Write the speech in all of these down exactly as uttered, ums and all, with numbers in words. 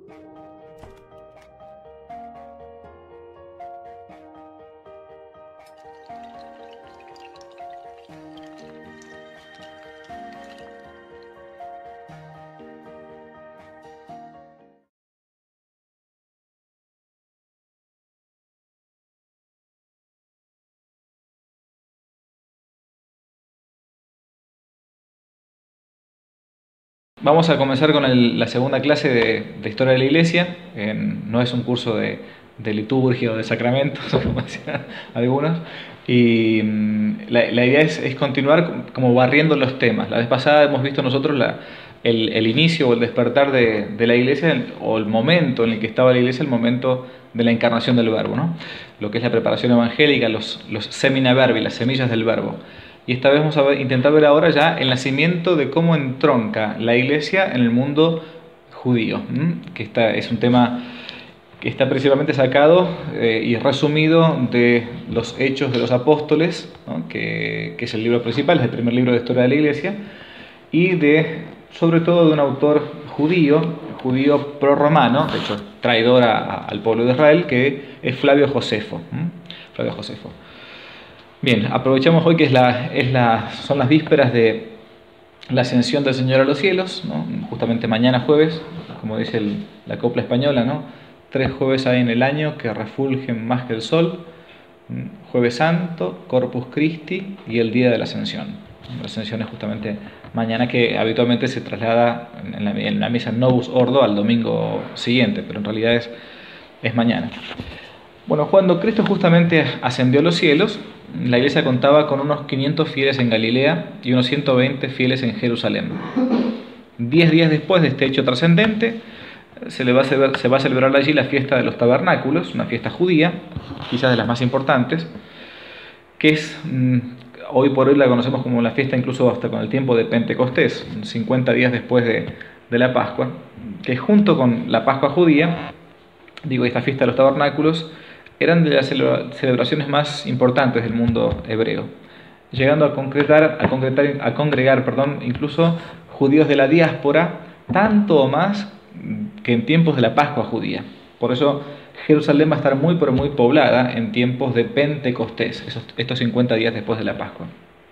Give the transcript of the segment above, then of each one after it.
Vamos a comenzar con el, la segunda clase de, de Historia de la Iglesia. En, no es un curso de, de liturgia o de sacramentos, como decían algunos. Y mm, la, la idea es, es continuar como barriendo los temas. La vez pasada hemos visto nosotros la, el, el inicio o el despertar de, de la Iglesia, o el momento en el que estaba la Iglesia, el momento de la encarnación del Verbo, ¿no? Lo que es la preparación evangélica, los, los semina verbi, las semillas del Verbo. Y esta vez vamos a ver, intentar ver ahora ya el nacimiento de cómo entronca la Iglesia en el mundo judío, ¿m? que está, es un tema que está principalmente sacado eh, y resumido de los Hechos de los Apóstoles, ¿no? que, que es el libro principal, es el primer libro de historia de la Iglesia, y de, sobre todo de un autor judío, judío prorromano, de hecho traidor a, a, al pueblo de Israel, que es Flavio Josefo. ¿m? Flavio Josefo. Bien, aprovechamos hoy que es la, es la, son las vísperas de la ascensión del Señor a los cielos, ¿no? Justamente mañana jueves, como dice el, la copla española, ¿no? Tres jueves hay en el año que refulgen más que el sol: Jueves Santo, Corpus Christi y el día de la Ascensión. La Ascensión es justamente mañana, que habitualmente se traslada en la, en la misa Novus Ordo al domingo siguiente, pero en realidad es, es mañana. Bueno, cuando Cristo justamente ascendió a los cielos, la Iglesia contaba con unos quinientos fieles en Galilea y unos ciento veinte fieles en Jerusalén. Diez días después de este hecho trascendente, se, le va a celebrar, se va a celebrar allí la fiesta de los tabernáculos, una fiesta judía, quizás de las más importantes, que es, hoy por hoy la conocemos como la fiesta incluso hasta con el tiempo de Pentecostés, cincuenta días después de, de la Pascua, que junto con la Pascua judía, digo, esta fiesta de los tabernáculos, eran de las celebraciones más importantes del mundo hebreo, llegando a concretar, a concretar, a congregar, perdón, incluso judíos de la diáspora, tanto o más que en tiempos de la Pascua judía. Por eso Jerusalén va a estar muy pero muy poblada en tiempos de Pentecostés, esos, estos cincuenta días después de la Pascua.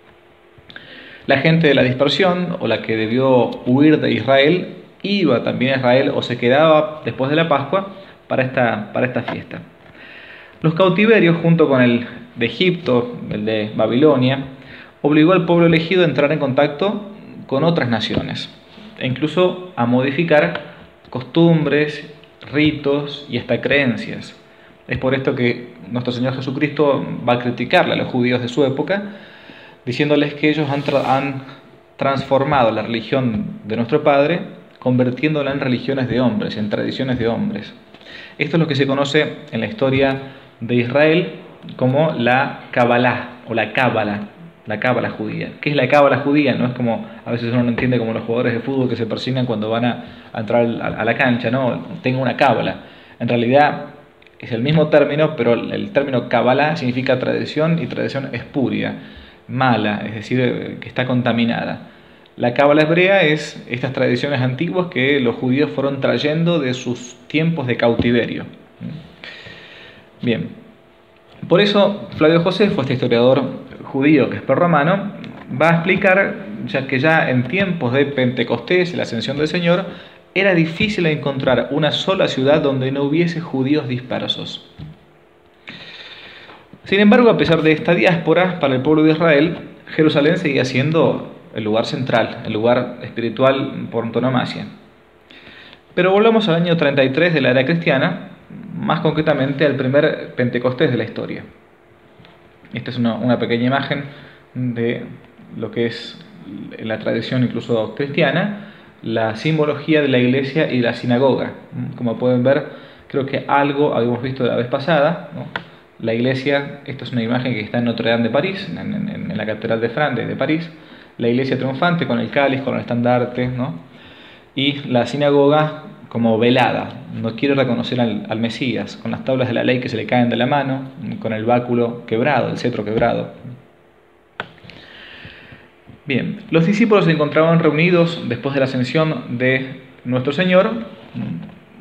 La gente de la dispersión, o la que debió huir de Israel, iba también a Israel o se quedaba después de la Pascua para esta, para esta fiesta. Los cautiverios, junto con el de Egipto, el de Babilonia, obligó al pueblo elegido a entrar en contacto con otras naciones e incluso a modificar costumbres, ritos y hasta creencias. Es por esto que nuestro Señor Jesucristo va a criticarle a los judíos de su época, diciéndoles que ellos han, tra han transformado la religión de nuestro Padre, convirtiéndola en religiones de hombres, en tradiciones de hombres. Esto es lo que se conoce en la historia de Israel como la Kabbalah o la Cábala, la Cábala judía. ¿Qué es la Cábala judía? No es como a veces uno no entiende, como los jugadores de fútbol que se persignan cuando van a, a entrar a, a la cancha, no, tengo una Cábala. En realidad es el mismo término, pero el término Kabbalah significa tradición, y tradición espuria, mala, es decir, que está contaminada. La Cábala hebrea es estas tradiciones antiguas que los judíos fueron trayendo de sus tiempos de cautiverio. Bien, por eso Flavio Josefo, este historiador judío que es prerromano, va a explicar ya que ya en tiempos de Pentecostés y la ascensión del Señor era difícil encontrar una sola ciudad donde no hubiese judíos dispersos. Sin embargo, a pesar de esta diáspora, para el pueblo de Israel, Jerusalén seguía siendo el lugar central, el lugar espiritual por antonomasia. Pero volvamos al año treinta y tres de la era cristiana, más concretamente al primer Pentecostés de la historia. Esta es una, una pequeña imagen de lo que es la tradición incluso cristiana, la simbología de la iglesia y la sinagoga. Como pueden ver, creo que algo habíamos visto la vez pasada, ¿no? La iglesia, esta es una imagen que está en Notre Dame de París, en, en, en la catedral de Flandes de París, la iglesia triunfante con el cáliz, con el estandarte, ¿no? Y la sinagoga como velada, no quiere reconocer al, al Mesías, con las tablas de la ley que se le caen de la mano, con el báculo quebrado, el cetro quebrado. Bien, los discípulos se encontraban reunidos después de la ascensión de nuestro Señor,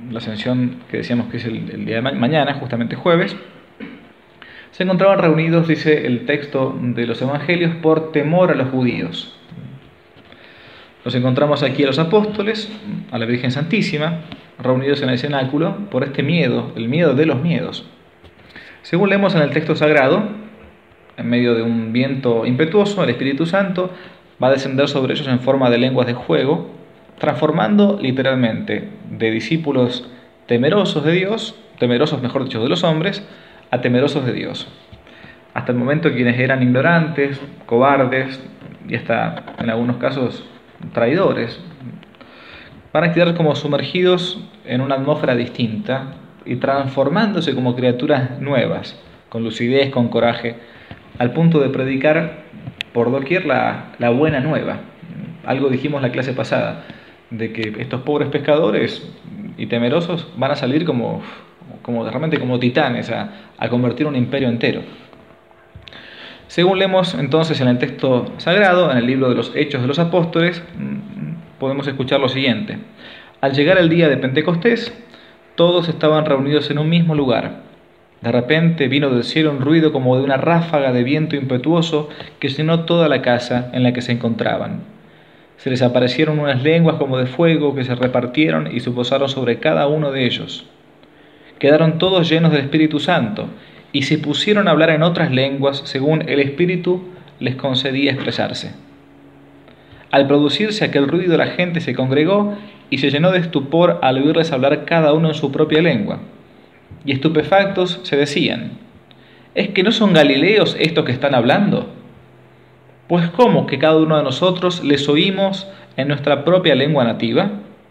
la ascensión que decíamos que es el, el día de ma mañana, justamente jueves, se encontraban reunidos, dice el texto de los evangelios, por temor a los judíos. Nos encontramos aquí a los apóstoles, a la Virgen Santísima, reunidos en el cenáculo por este miedo, el miedo de los miedos. Según leemos en el texto sagrado, en medio de un viento impetuoso, el Espíritu Santo va a descender sobre ellos en forma de lenguas de fuego, transformando literalmente de discípulos temerosos de Dios, temerosos mejor dicho de los hombres, a temerosos de Dios. Hasta el momento quienes eran ignorantes, cobardes y hasta en algunos casos traidores, van a quedar como sumergidos en una atmósfera distinta y transformándose como criaturas nuevas, con lucidez, con coraje, al punto de predicar por doquier la, la buena nueva. Algo dijimos la clase pasada, de que estos pobres pescadores y temerosos van a salir como, como realmente como titanes a, a convertir un imperio entero. Según leemos entonces en el texto sagrado, en el libro de los Hechos de los Apóstoles, podemos escuchar lo siguiente. Al llegar el día de Pentecostés, todos estaban reunidos en un mismo lugar. De repente vino del cielo un ruido como de una ráfaga de viento impetuoso que llenó toda la casa en la que se encontraban. Se les aparecieron unas lenguas como de fuego que se repartieron y se posaron sobre cada uno de ellos. Quedaron todos llenos del Espíritu Santo y se pusieron a hablar en otras lenguas según el Espíritu les concedía expresarse. Al producirse aquel ruido, la gente se congregó y se llenó de estupor al oírles hablar cada uno en su propia lengua. Y estupefactos se decían: ¿es que no son galileos estos que están hablando? Pues ¿cómo que cada uno de nosotros les oímos en nuestra propia lengua nativa?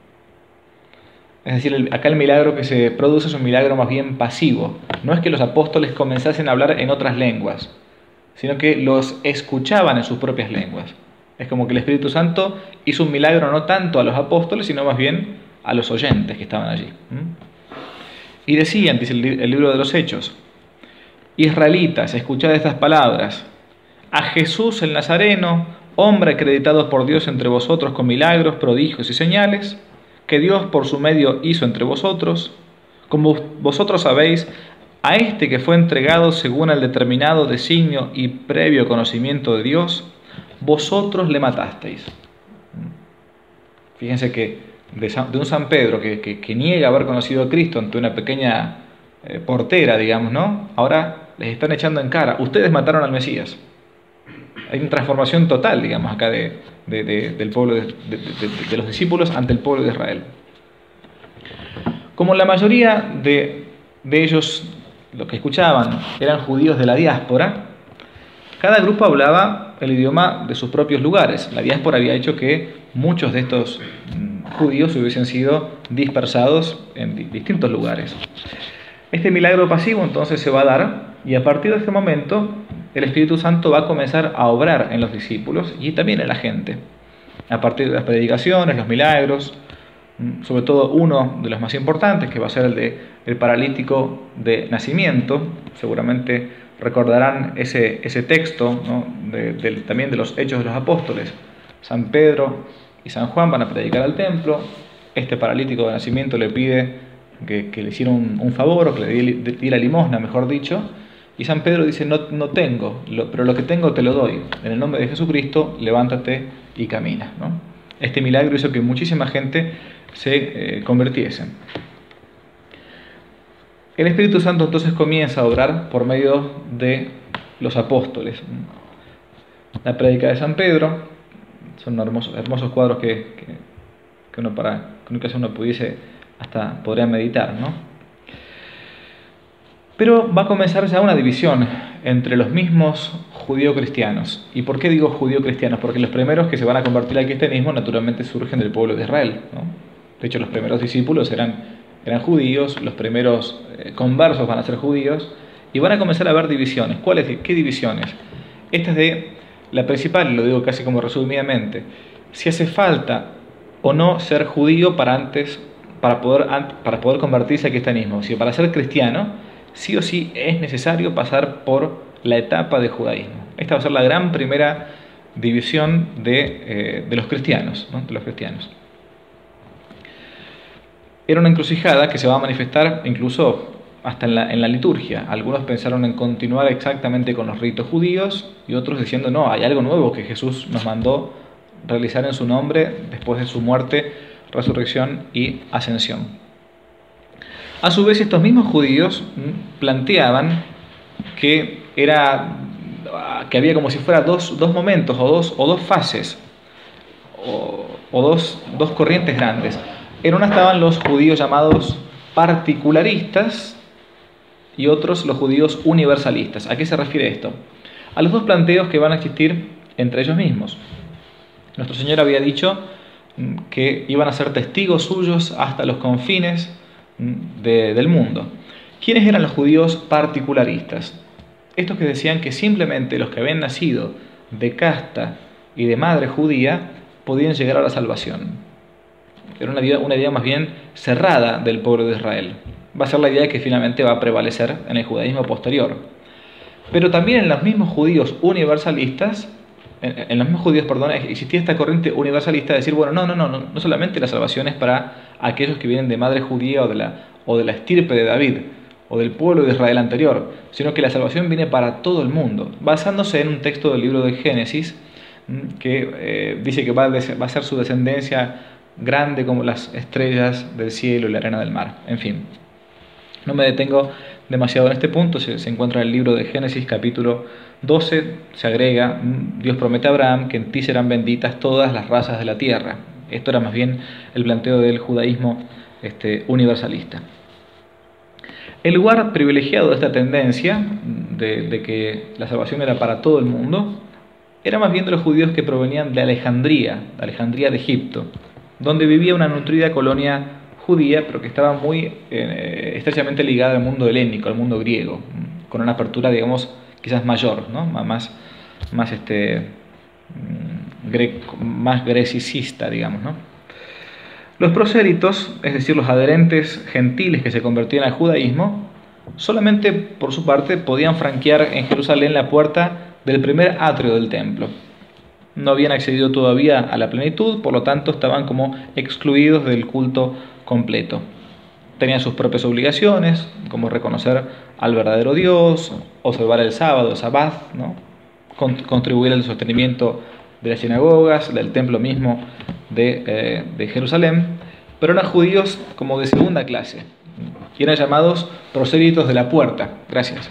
Es decir, acá el milagro que se produce es un milagro más bien pasivo. No es que los apóstoles comenzasen a hablar en otras lenguas, sino que los escuchaban en sus propias lenguas. Es como que el Espíritu Santo hizo un milagro no tanto a los apóstoles, sino más bien a los oyentes que estaban allí. Y decían, dice el libro de los Hechos: israelitas, escuchad estas palabras. A Jesús el Nazareno, hombre acreditado por Dios entre vosotros con milagros, prodigios y señales, que Dios por su medio hizo entre vosotros, como vosotros sabéis, a este que fue entregado según el determinado designio y previo conocimiento de Dios, vosotros le matasteis. Fíjense que de un San Pedro que, que, que niega haber conocido a Cristo ante una pequeña eh, portera, digamos, ¿no? Ahora les están echando en cara: ustedes mataron al Mesías. Hay una transformación total, digamos, acá de, de, de, del pueblo de, de, de, de los discípulos ante el pueblo de Israel. Como la mayoría de, de ellos, los que escuchaban, eran judíos de la diáspora, cada grupo hablaba el idioma de sus propios lugares. La diáspora había hecho que muchos de estos judíos hubiesen sido dispersados en distintos lugares. Este milagro pasivo entonces se va a dar, y a partir de este momento el Espíritu Santo va a comenzar a obrar en los discípulos y también en la gente. A partir de las predicaciones, los milagros, sobre todo uno de los más importantes, que va a ser el de el paralítico de nacimiento. Seguramente recordarán ese, ese texto, ¿no? de, de, también de los Hechos de los Apóstoles. San Pedro y San Juan van a predicar al templo. Este paralítico de nacimiento le pide que, que le hiciera un, un favor, o que le diera limosna, mejor dicho. Y San Pedro dice: no, no tengo, lo, pero lo que tengo te lo doy. En el nombre de Jesucristo, levántate y camina, ¿no? Este milagro hizo que muchísima gente se eh, convirtiese. El Espíritu Santo entonces comienza a obrar por medio de los apóstoles. La prédica de San Pedro, son hermosos, hermosos cuadros que, que, que uno para que nunca uno pudiese hasta podría meditar, ¿no? Pero va a comenzar ya una división entre los mismos judío-cristianos. ¿Y por qué digo judío-cristianos? Porque los primeros que se van a convertir al cristianismo naturalmente surgen del pueblo de Israel, ¿no? De hecho, los primeros discípulos eran, eran judíos, los primeros eh, conversos van a ser judíos, y van a comenzar a haber divisiones. ¿Cuáles? ¿Qué divisiones? Esta es de la principal, lo digo casi como resumidamente: si hace falta o no ser judío para antes, para poder, para poder convertirse al cristianismo. Si para ser cristiano, sí o sí es necesario pasar por la etapa de judaísmo. Esta va a ser la gran primera división de, eh, de los cristianos, ¿no? de los cristianos. Era una encrucijada que se va a manifestar incluso hasta en la, en la liturgia. Algunos pensaron en continuar exactamente con los ritos judíos y otros diciendo, no, hay algo nuevo que Jesús nos mandó realizar en su nombre después de su muerte, resurrección y ascensión. A su vez, estos mismos judíos planteaban que, era, que había como si fuera dos, dos momentos o dos, o dos fases o, o dos, dos corrientes grandes. En una estaban los judíos llamados particularistas y otros los judíos universalistas. ¿A qué se refiere esto? A los dos planteos que van a existir entre ellos mismos. Nuestro Señor había dicho que iban a ser testigos suyos hasta los confines de, del mundo. ¿Quiénes eran los judíos particularistas? Estos que decían que simplemente los que habían nacido de casta y de madre judía podían llegar a la salvación. Era una idea, una idea más bien cerrada del pueblo de Israel. Va a ser la idea que finalmente va a prevalecer en el judaísmo posterior. Pero también en los mismos judíos universalistas, en, en los mismos judíos, perdón, existía esta corriente universalista de decir, bueno, no, no, no, no, no solamente la salvación es para aquellos que vienen de madre judía o de la, o de la estirpe de David, o del pueblo de Israel anterior, sino que la salvación viene para todo el mundo, basándose en un texto del libro de Génesis que eh, dice que va a, va a ser su descendencia grande como las estrellas del cielo y la arena del mar. En fin, no me detengo demasiado en este punto. Se, se encuentra en el libro de Génesis capítulo doce, se agrega, Dios promete a Abraham que en ti serán benditas todas las razas de la tierra. Esto era más bien el planteo del judaísmo este, universalista. El lugar privilegiado de esta tendencia de, de que la salvación era para todo el mundo era más bien de los judíos que provenían de Alejandría, de Alejandría de Egipto, donde vivía una nutrida colonia judía, pero que estaba muy eh, estrechamente ligada al mundo helénico, al mundo griego, con una apertura, digamos, quizás mayor, ¿no? más, más, este, greco, más grecicista, digamos, ¿no? Los prosélitos, es decir, los adherentes gentiles que se convertían al judaísmo, solamente por su parte podían franquear en Jerusalén la puerta del primer atrio del templo. No habían accedido todavía a la plenitud, por lo tanto estaban como excluidos del culto completo. Tenían sus propias obligaciones, como reconocer al verdadero Dios, observar el sábado, el sabbat, ¿no? Contribuir al sostenimiento de las sinagogas, del templo mismo de, eh, de Jerusalén, pero eran judíos como de segunda clase, y eran llamados prosélitos de la puerta. Gracias.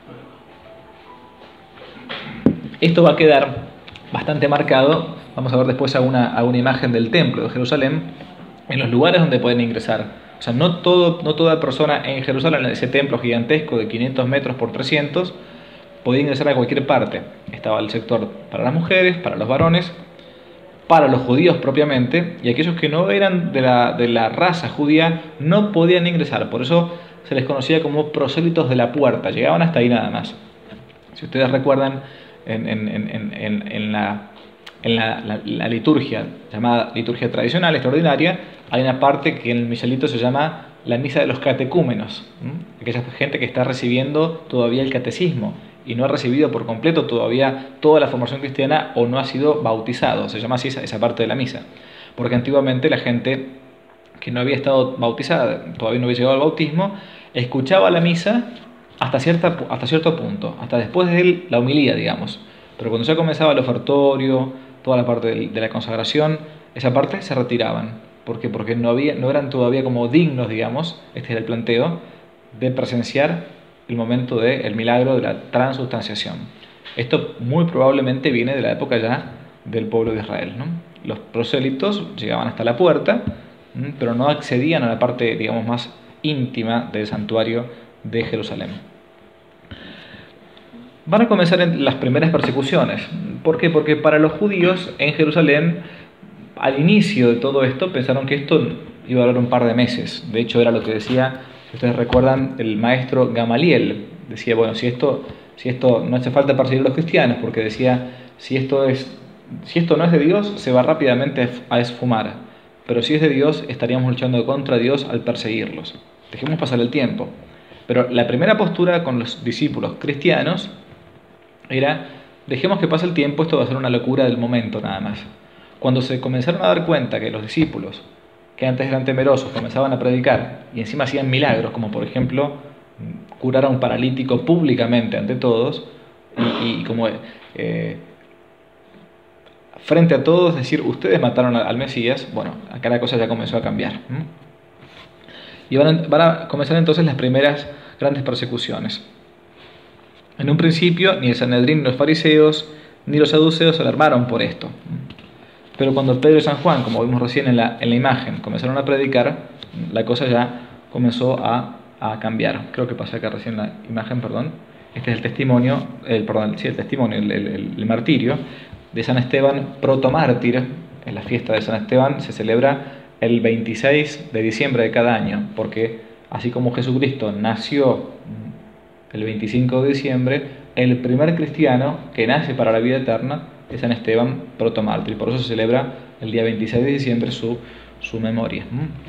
Esto va a quedar bastante marcado, vamos a ver después a una, a una imagen del templo de Jerusalén, en los lugares donde pueden ingresar. O sea, no, todo, no toda persona en Jerusalén, en ese templo gigantesco de quinientos metros por trescientos, podía ingresar a cualquier parte. Estaba el sector para las mujeres, para los varones, para los judíos propiamente, y aquellos que no eran de la, de la raza judía no podían ingresar. Por eso se les conocía como prosélitos de la puerta, llegaban hasta ahí nada más. Si ustedes recuerdan, en, en, en, en, en, la, en la, la, la liturgia, llamada liturgia tradicional, extraordinaria, hay una parte que en el misalito se llama la misa de los catecúmenos, ¿sí? Aquella gente que está recibiendo todavía el catecismo y no ha recibido por completo todavía toda la formación cristiana o no ha sido bautizado. Se llama así esa, esa parte de la misa, porque antiguamente la gente que no había estado bautizada, todavía no había llegado al bautismo, escuchaba la misa hasta, cierta, hasta cierto punto, hasta después de la homilía, digamos. Pero cuando ya comenzaba el ofertorio, toda la parte de, de la consagración, esa parte se retiraban. ¿Por qué? Porque no, había, no eran todavía como dignos, digamos, este era el planteo, de presenciar el momento del milagro de la transustanciación. Esto muy probablemente viene de la época ya del pueblo de Israel, ¿no? Los prosélitos llegaban hasta la puerta, pero no accedían a la parte, digamos, más íntima del santuario de Jerusalén. Van a comenzar las primeras persecuciones. ¿Por qué? Porque para los judíos en Jerusalén, al inicio de todo esto, pensaron que esto iba a durar un par de meses. De hecho, era lo que decía, si ustedes recuerdan, el maestro Gamaliel. Decía, bueno, si esto, si esto no hace falta perseguir a los cristianos, porque decía, si esto, es, si esto no es de Dios, se va rápidamente a esfumar. Pero si es de Dios, estaríamos luchando contra Dios al perseguirlos. Dejemos pasar el tiempo. Pero la primera postura con los discípulos cristianos era, dejemos que pase el tiempo, esto va a ser una locura del momento nada más. Cuando se comenzaron a dar cuenta que los discípulos que antes eran temerosos, comenzaban a predicar y encima hacían milagros, como por ejemplo curar a un paralítico públicamente ante todos, y, y como eh, frente a todos decir, ustedes mataron al Mesías, bueno, acá la cosa ya comenzó a cambiar. ¿Mm? Y van a, van a comenzar entonces las primeras grandes persecuciones. En un principio, ni el Sanedrín, ni los fariseos, ni los saduceos se alarmaron por esto. Pero cuando Pedro y San Juan, como vimos recién en la, en la imagen, comenzaron a predicar, la cosa ya comenzó a, a cambiar. Creo que pasé acá recién la imagen, perdón. Este es el testimonio, el, perdón, sí, el testimonio, el, el, el martirio de San Esteban protomártir. En la fiesta de San Esteban se celebra el veintiséis de diciembre de cada año, porque así como Jesucristo nació el veinticinco de diciembre, el primer cristiano que nace para la vida eterna es San Esteban protomártir. Por eso se celebra el día veintiséis de diciembre su, su memoria.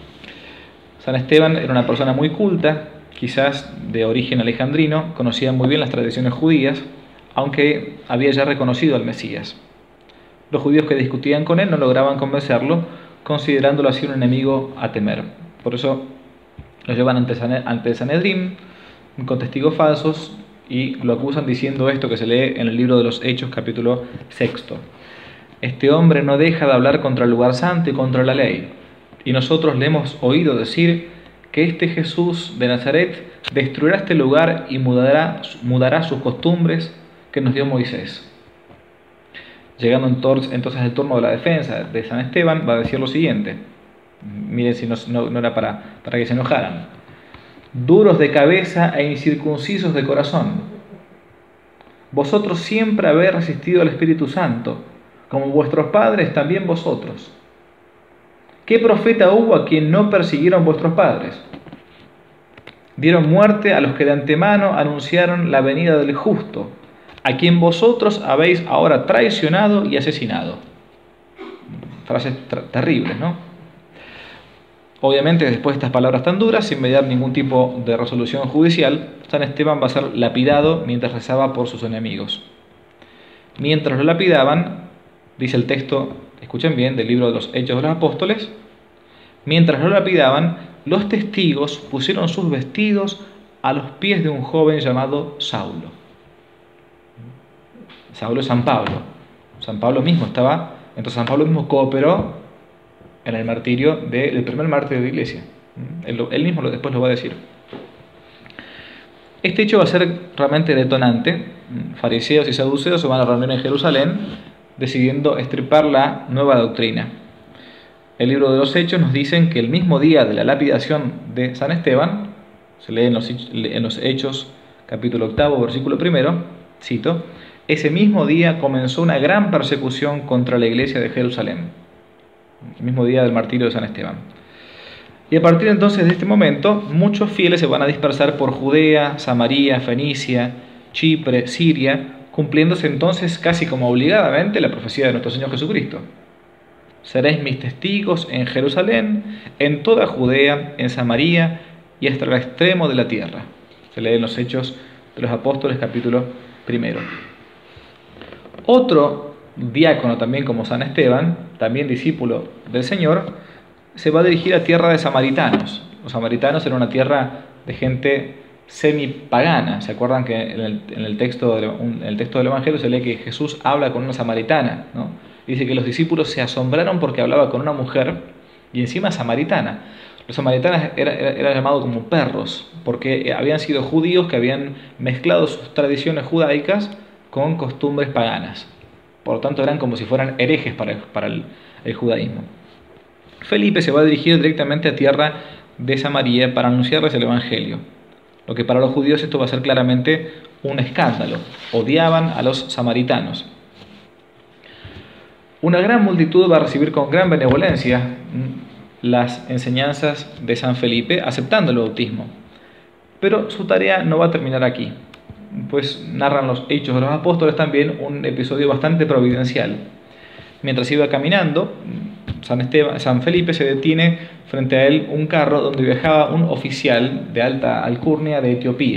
San Esteban era una persona muy culta, quizás de origen alejandrino, conocía muy bien las tradiciones judías, aunque había ya reconocido al Mesías. Los judíos que discutían con él no lograban convencerlo, considerándolo así un enemigo a temer. Por eso lo llevan ante, ante el Sanedrín con testigos falsos y lo acusan diciendo esto que se lee en el libro de los Hechos, capítulo sexto. Este hombre no deja de hablar contra el lugar santo y contra la ley, y nosotros le hemos oído decir que este Jesús de Nazaret destruirá este lugar y mudará, mudará sus costumbres que nos dio Moisés. Llegando entonces el turno de la defensa de San Esteban, va a decir lo siguiente. Miren si no, no, no era para, para que se enojaran. Duros de cabeza e incircuncisos de corazón. Vosotros siempre habéis resistido al Espíritu Santo, como vuestros padres también vosotros. ¿Qué profeta hubo a quien no persiguieron vuestros padres? Dieron muerte a los que de antemano anunciaron la venida del justo, a quien vosotros habéis ahora traicionado y asesinado. Frases terribles, ¿no? Obviamente, después de estas palabras tan duras, sin mediar ningún tipo de resolución judicial, San Esteban va a ser lapidado mientras rezaba por sus enemigos. Mientras lo lapidaban, dice el texto, escuchen bien, del libro de los Hechos de los Apóstoles, mientras lo lapidaban, los testigos pusieron sus vestidos a los pies de un joven llamado Saulo. Saulo es San Pablo. San Pablo mismo estaba, entonces San Pablo mismo cooperó en el martirio del primer mártir de la iglesia. Él, él mismo lo, después lo va a decir. Este hecho va a ser realmente detonante. Fariseos y saduceos se van a reunir en Jerusalén decidiendo estripar la nueva doctrina. El libro de los Hechos nos dicen que el mismo día de la lapidación de San Esteban, se lee en los, en los Hechos capítulo octavo, versículo primero, cito, ese mismo día comenzó una gran persecución contra la iglesia de Jerusalén. El mismo día del martirio de San Esteban. Y a partir entonces de este momento, muchos fieles se van a dispersar por Judea, Samaria, Fenicia, Chipre, Siria, cumpliéndose entonces casi como obligadamente la profecía de nuestro Señor Jesucristo. Seréis mis testigos en Jerusalén, en toda Judea, en Samaria y hasta el extremo de la tierra. Se lee en los Hechos de los Apóstoles, capítulo primero. Otro diácono también como San Esteban, también discípulo del Señor, se va a dirigir a tierra de samaritanos. Los samaritanos eran una tierra de gente semipagana. ¿Se acuerdan que en el, en el, texto, del, en el texto del Evangelio se lee que Jesús habla con una samaritana, ¿no? Dice que los discípulos se asombraron porque hablaba con una mujer y encima samaritana. Los samaritanos eran era, era llamados como perros porque habían sido judíos que habían mezclado sus tradiciones judaicas con costumbres paganas. Por lo tanto, eran como si fueran herejes para el, para el, el judaísmo. Felipe se va a dirigir directamente a tierra de Samaria para anunciarles el Evangelio. Lo que para los judíos esto va a ser claramente un escándalo. Odiaban a los samaritanos. Una gran multitud va a recibir con gran benevolencia las enseñanzas de San Felipe, aceptando el bautismo. Pero su tarea no va a terminar aquí, pues narran los Hechos de los Apóstoles también un episodio bastante providencial. Mientras iba caminando, San, Esteban, San Felipe se detiene frente a él un carro donde viajaba un oficial de alta alcurnia de Etiopía.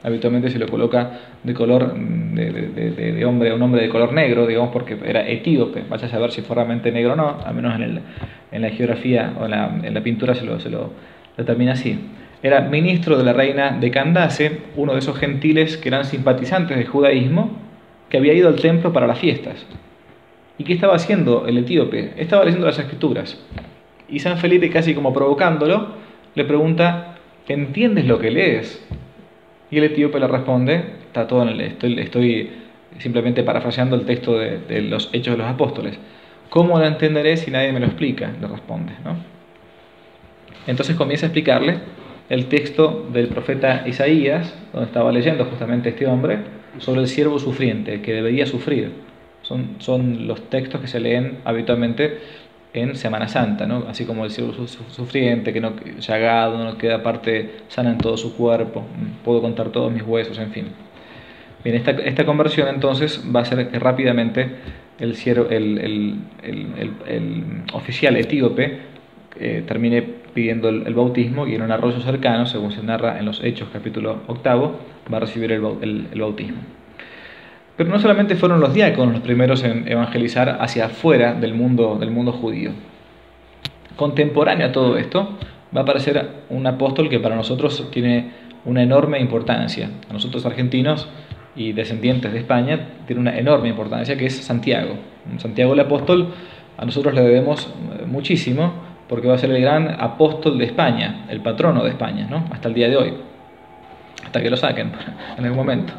Habitualmente se lo coloca de color de, de, de, de hombre, un hombre de color negro, digamos, porque era etíope. Vaya a saber si fue realmente negro o no, al menos en, el, en la geografía o en la, en la pintura se lo, se lo determina así. Era ministro de la reina de Candace, uno de esos gentiles que eran simpatizantes del judaísmo, que había ido al templo para las fiestas. ¿Y qué estaba haciendo el etíope? Estaba leyendo las escrituras. Y San Felipe, casi como provocándolo, le pregunta: ¿entiendes lo que lees? Y el etíope le responde, está todo en el, estoy, estoy simplemente parafraseando el texto de, de los Hechos de los Apóstoles. ¿Cómo lo entenderé si nadie me lo explica? Le responde, ¿no? Entonces comienza a explicarle el texto del profeta Isaías, donde estaba leyendo justamente este hombre, sobre el siervo sufriente, que debería sufrir. Son, son los textos que se leen habitualmente en Semana Santa, ¿no? Así como el siervo sufriente, que no llagado, no queda parte sana en todo su cuerpo, puedo contar todos mis huesos, en fin. Bien, esta, esta conversión entonces va a ser que rápidamente el, siervo, el, el, el, el, el oficial etíope eh, termine pidiendo el, el bautismo, y en un arroyo cercano, según se narra en los Hechos capítulo octavo, va a recibir el, el, el bautismo. Pero no solamente fueron los diáconos los primeros en evangelizar hacia afuera del mundo, del mundo judío. Contemporáneo a todo esto, va a aparecer un apóstol que para nosotros tiene una enorme importancia. A nosotros argentinos y descendientes de España tiene una enorme importancia, que es Santiago. Santiago el apóstol a nosotros le debemos muchísimo, porque va a ser el gran apóstol de España, el patrono de España, ¿no? Hasta el día de hoy, hasta que lo saquen en algún momento.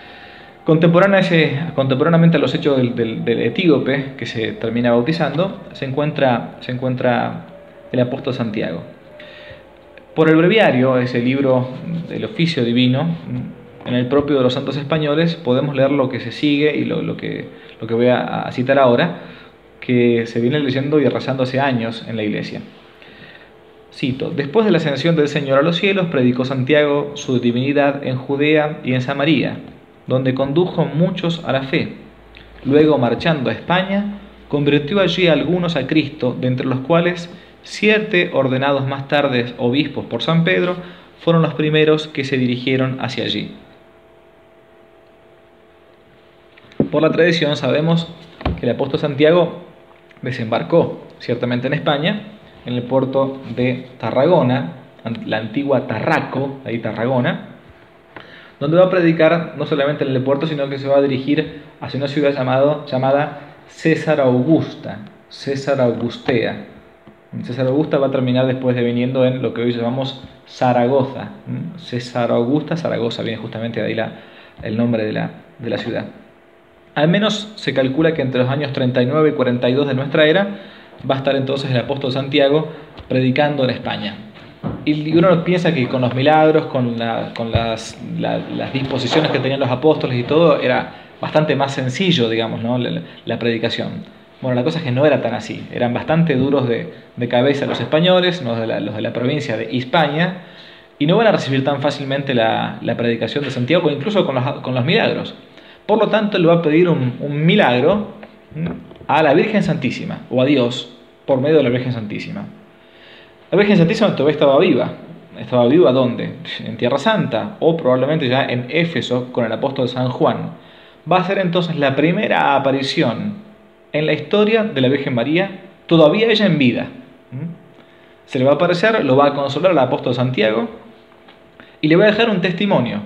Contemporáneamente a los hechos del, del, del etíope que se termina bautizando, se encuentra, se encuentra el apóstol Santiago. Por el breviario, ese libro del oficio divino, en el propio de los santos españoles, podemos leer lo que se sigue y lo, lo, que, lo que voy a, a citar ahora, que se viene leyendo y rezando hace años en la iglesia. Cito: después de la ascensión del Señor a los cielos, predicó Santiago su divinidad en Judea y en Samaria, donde condujo muchos a la fe. Luego, marchando a España, convirtió allí a algunos a Cristo, de entre los cuales siete, ordenados más tarde obispos por San Pedro, fueron los primeros que se dirigieron hacia allí. Por la tradición sabemos que el apóstol Santiago desembarcó ciertamente en España, en el puerto de Tarragona, la antigua Tarraco, ahí Tarragona, donde va a predicar no solamente en el puerto, sino que se va a dirigir hacia una ciudad llamado, llamada César Augusta, César Augustea. César Augusta va a terminar después deviniendo en lo que hoy llamamos Zaragoza. César Augusta, Zaragoza, viene justamente de ahí la, el nombre de la, de la ciudad. Al menos se calcula que entre los años treinta y nueve y cuarenta y dos de nuestra era va a estar entonces el apóstol Santiago predicando en España. Y uno piensa que con los milagros, con, la, con las, la, las disposiciones que tenían los apóstoles y todo, era bastante más sencillo, digamos, ¿no? la, la predicación. Bueno, la cosa es que no era tan así. Eran bastante duros de, de cabeza los españoles, los de, la, los de la provincia de Hispania, y no van a recibir tan fácilmente la, la predicación de Santiago, incluso con los, con los milagros. Por lo tanto, le va a pedir un, un milagro a la Virgen Santísima, o a Dios, por medio de la Virgen Santísima. La Virgen Santísima todavía estaba viva. ¿Estaba viva dónde? En Tierra Santa, o probablemente ya en Éfeso con el apóstol San Juan. Va a ser entonces la primera aparición en la historia de la Virgen María, todavía ella en vida. Se le va a aparecer, lo va a consolar al apóstol Santiago y le va a dejar un testimonio.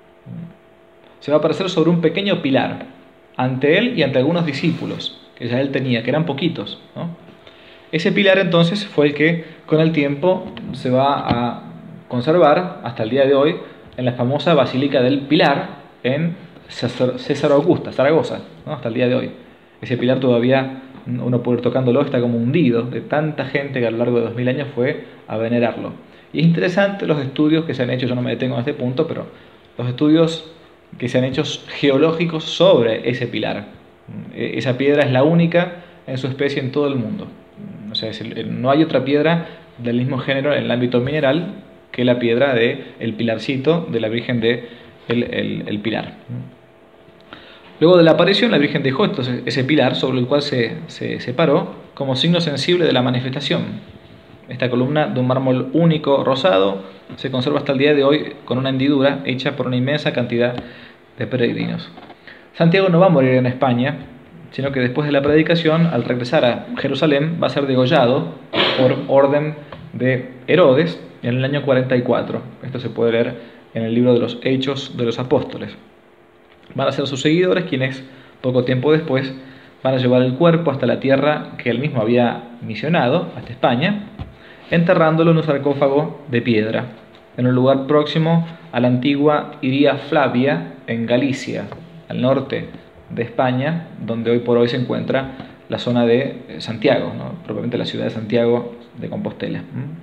Se va a aparecer sobre un pequeño pilar, ante él y ante algunos discípulos que ya él tenía, que eran poquitos, ¿no? Ese pilar entonces fue el que con el tiempo se va a conservar hasta el día de hoy en la famosa Basílica del Pilar en César Augusta, Zaragoza, ¿no? Hasta el día de hoy. Ese pilar todavía uno puede ir tocándolo, está como hundido de tanta gente que a lo largo de dos mil años fue a venerarlo. Y es interesante los estudios que se han hecho, yo no me detengo en este punto, pero los estudios que se han hecho geológicos sobre ese pilar. Esa piedra es la única en su especie en todo el mundo. O sea, no hay otra piedra del mismo género en el ámbito mineral que la piedra del pilarcito de la Virgen de el, el, el Pilar. Luego de la aparición, la Virgen dejó entonces ese pilar sobre el cual se, se, se paró como signo sensible de la manifestación. Esta columna, de un mármol único rosado, se conserva hasta el día de hoy con una hendidura hecha por una inmensa cantidad de peregrinos. Santiago no va a morir en España, sino que después de la predicación, al regresar a Jerusalén, va a ser degollado por orden de Herodes en el año cuarenta y cuatro. Esto se puede leer en el libro de los Hechos de los Apóstoles. Van a ser sus seguidores quienes, poco tiempo después, van a llevar el cuerpo hasta la tierra que él mismo había misionado, hasta España, enterrándolo en un sarcófago de piedra, en un lugar próximo a la antigua Iria Flavia, en Galicia, al norte de España, donde hoy por hoy se encuentra la zona de Santiago, ¿no? Propiamente la ciudad de Santiago de Compostela.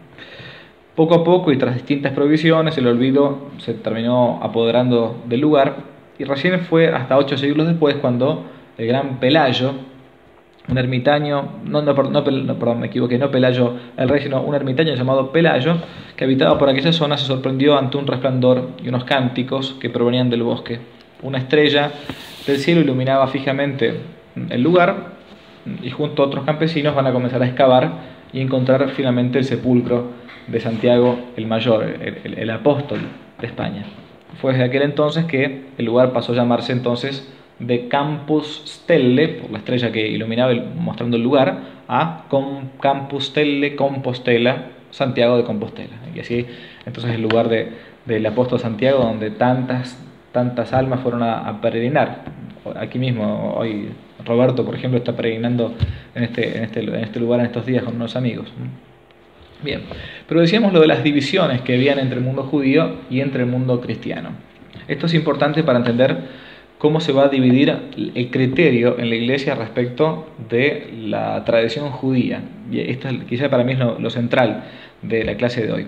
Poco a poco y tras distintas provisiones, el olvido se terminó apoderando del lugar, y recién fue hasta ocho siglos después cuando el gran Pelayo, un ermitaño, no, no, no, no, perdón, me equivoqué, no Pelayo el rey, sino un ermitaño llamado Pelayo, que habitaba por aquella zona, se sorprendió ante un resplandor y unos cánticos que provenían del bosque. Una estrella del cielo iluminaba fijamente el lugar, y junto a otros campesinos van a comenzar a excavar y encontrar finalmente el sepulcro de Santiago el Mayor, el, el, el apóstol de España. Fue desde aquel entonces que el lugar pasó a llamarse entonces de Campus Stelle, por la estrella que iluminaba el, mostrando el lugar, a Campus Stelle Compostela, Santiago de Compostela. Y así entonces el lugar de, del apóstol Santiago, donde tantas, tantas almas fueron a, a peregrinar. Aquí mismo, hoy Roberto, por ejemplo, está peregrinando en este, en, este, en este lugar en estos días con unos amigos. Bien, pero decíamos lo de las divisiones que habían entre el mundo judío y entre el mundo cristiano. Esto es importante para entender cómo se va a dividir el criterio en la Iglesia respecto de la tradición judía. Y esto quizá para mí es lo, lo central de la clase de hoy.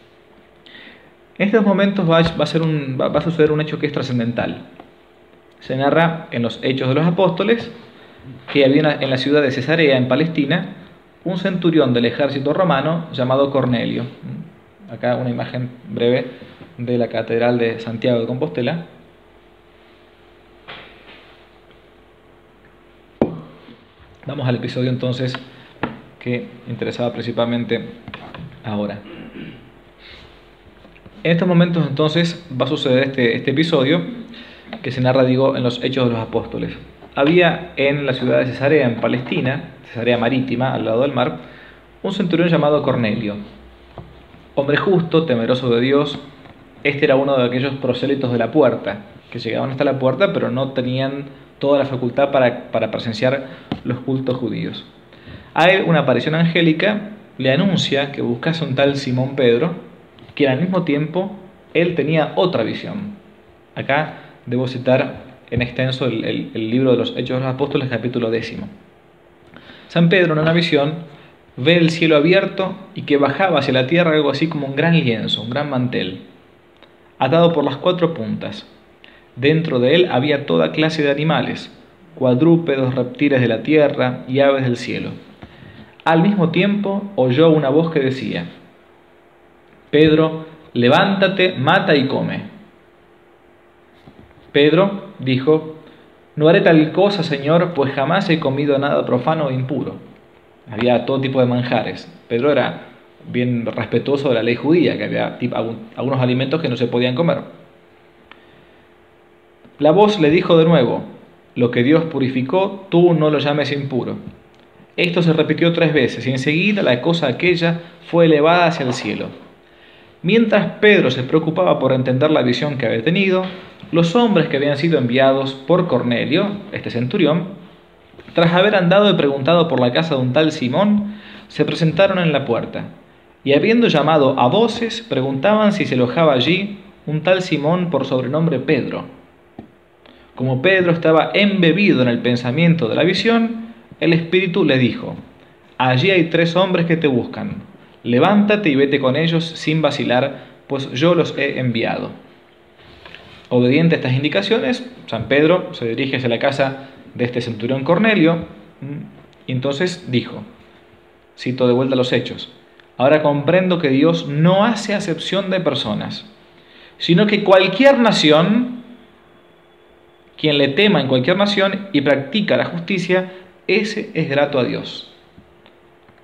En estos momentos va, va, a ser un, va, va a suceder un hecho que es trascendental. Se narra en los Hechos de los Apóstoles que había en la ciudad de Cesarea, en Palestina, un centurión del ejército romano llamado Cornelio. Acá una imagen breve de la Catedral de Santiago de Compostela. Vamos al episodio entonces que interesaba principalmente ahora. En estos momentos entonces va a suceder este, este episodio que se narra, digo, en los Hechos de los Apóstoles. Había en la ciudad de Cesarea, en Palestina, Cesarea marítima, al lado del mar, un centurión llamado Cornelio. Hombre justo, temeroso de Dios. Este era uno de aquellos prosélitos de la puerta, que llegaban hasta la puerta, pero no tenían toda la facultad para, para presenciar los cultos judíos. A él una aparición angélica le anuncia que buscase un tal Simón Pedro, que al mismo tiempo él tenía otra visión. Acá debo citar en extenso el, el, el libro de los Hechos de los Apóstoles, capítulo décimo. San Pedro en una visión ve el cielo abierto y que bajaba hacia la tierra algo así como un gran lienzo, un gran mantel, atado por las cuatro puntas. Dentro de él había toda clase de animales, cuadrúpedos, reptiles de la tierra y aves del cielo. Al mismo tiempo oyó una voz que decía: Pedro, levántate, mata y come. Pedro dijo: no haré tal cosa, Señor, pues jamás he comido nada profano o impuro. Había todo tipo de manjares. Pedro era bien respetuoso de la ley judía, que había algunos alimentos que no se podían comer. La voz le dijo de nuevo: lo que Dios purificó, tú no lo llames impuro. Esto se repitió tres veces y enseguida la cosa aquella fue elevada hacia el cielo. Mientras Pedro se preocupaba por entender la visión que había tenido, los hombres que habían sido enviados por Cornelio, este centurión, tras haber andado y preguntado por la casa de un tal Simón, se presentaron en la puerta, y habiendo llamado a voces, preguntaban si se alojaba allí un tal Simón por sobrenombre Pedro. Como Pedro estaba embebido en el pensamiento de la visión, el Espíritu le dijo: allí hay tres hombres que te buscan, levántate y vete con ellos sin vacilar, pues yo los he enviado. Obediente a estas indicaciones, San Pedro se dirige hacia la casa de este centurión Cornelio, y entonces dijo, cito de vuelta los Hechos: ahora comprendo que Dios no hace acepción de personas, sino que cualquier nación, quien le tema en cualquier nación y practica la justicia, ese es grato a Dios.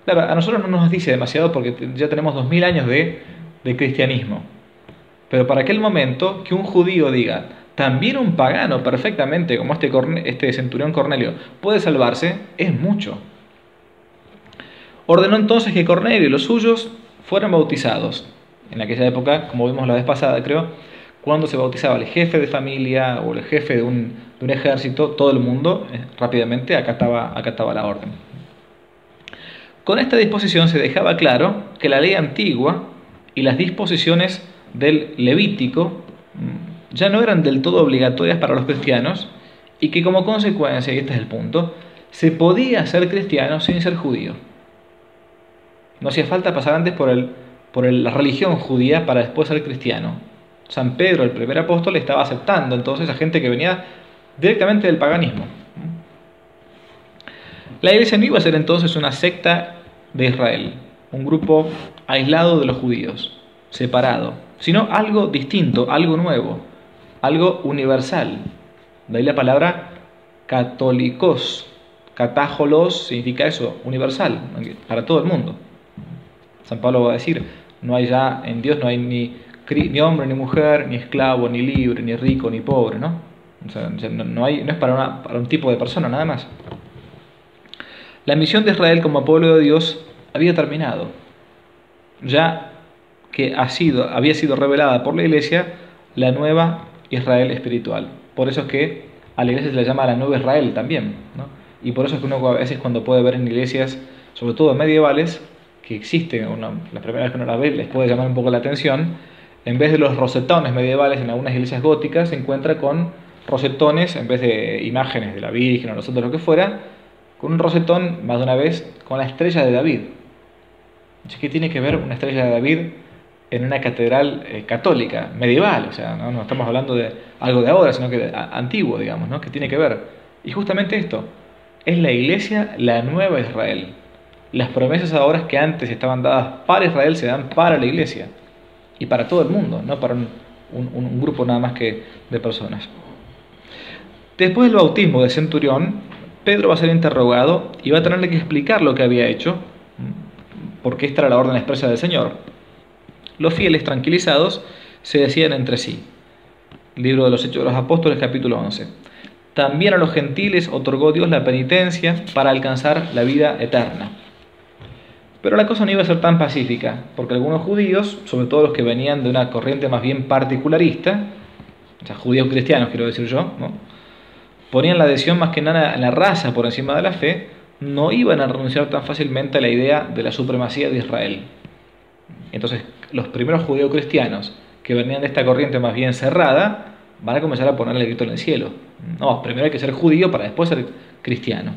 Claro, a nosotros no nos dice demasiado porque ya tenemos dos mil años de, de cristianismo. Pero para aquel momento, que un judío diga, también un pagano perfectamente, como este, este centurión Cornelio, puede salvarse, es mucho. Ordenó entonces que Cornelio y los suyos fueran bautizados. En aquella época, como vimos la vez pasada, creo, cuando se bautizaba el jefe de familia o el jefe de un, de un ejército, todo el mundo eh, rápidamente acataba, acataba la orden. Con esta disposición se dejaba claro que la ley antigua y las disposiciones del Levítico ya no eran del todo obligatorias para los cristianos y que como consecuencia, y este es el punto, se podía ser cristiano sin ser judío. No hacía falta pasar antes por, el, por el, la religión judía para después ser cristiano. San Pedro, el primer apóstol, estaba aceptando entonces a gente que venía directamente del paganismo. La iglesia no iba a ser entonces una secta de Israel, un grupo aislado de los judíos, separado, sino algo distinto, algo nuevo, algo universal. De ahí la palabra católicos. Catájolos significa eso, universal, para todo el mundo. San Pablo va a decir, no hay ya, en Dios no hay ni, ni hombre ni mujer, ni esclavo, ni libre, ni rico, ni pobre, ¿no? O sea, no, no, hay, no es para, una, para un tipo de persona, nada más. La misión de Israel como pueblo de Dios había terminado. Ya que ha sido, había sido revelada por la iglesia la nueva Israel espiritual. Por eso es que a la iglesia se le llama la nueva Israel también, ¿no? Y por eso es que uno a veces cuando puede ver en iglesias, sobre todo medievales, que existen, una, la primera vez que uno la ve les puede llamar un poco la atención, en vez de los rosetones medievales en algunas iglesias góticas, se encuentra con rosetones, en vez de imágenes de la Virgen o nosotros lo que fuera, con un rosetón, más de una vez, con la estrella de David. ¿Qué tiene que ver una estrella de David en una catedral eh, católica, medieval? O sea, ¿no? No estamos hablando de algo de ahora, sino que de, a, antiguo, digamos, ¿no? ¿Qué tiene que ver? Y justamente esto, es la iglesia la nueva Israel. Las promesas ahora que antes estaban dadas para Israel se dan para la iglesia y para todo el mundo, no para un, un, un grupo nada más que de personas. Después del bautismo de centurión, Pedro va a ser interrogado y va a tener que explicar lo que había hecho, porque esta era la orden expresa del Señor. Los fieles, tranquilizados, se decían entre sí. Libro de los Hechos de los Apóstoles, capítulo once. También a los gentiles otorgó Dios la penitencia para alcanzar la vida eterna. Pero la cosa no iba a ser tan pacífica, porque algunos judíos, sobre todo los que venían de una corriente más bien particularista, o sea, judíos cristianos quiero decir yo, ¿no?, ponían la adhesión más que nada en la raza por encima de la fe, no iban a renunciar tan fácilmente a la idea de la supremacía de Israel. Entonces, los primeros judíos cristianos que venían de esta corriente más bien cerrada, van a comenzar a ponerle el grito en el cielo. No, primero hay que ser judío para después ser cristiano.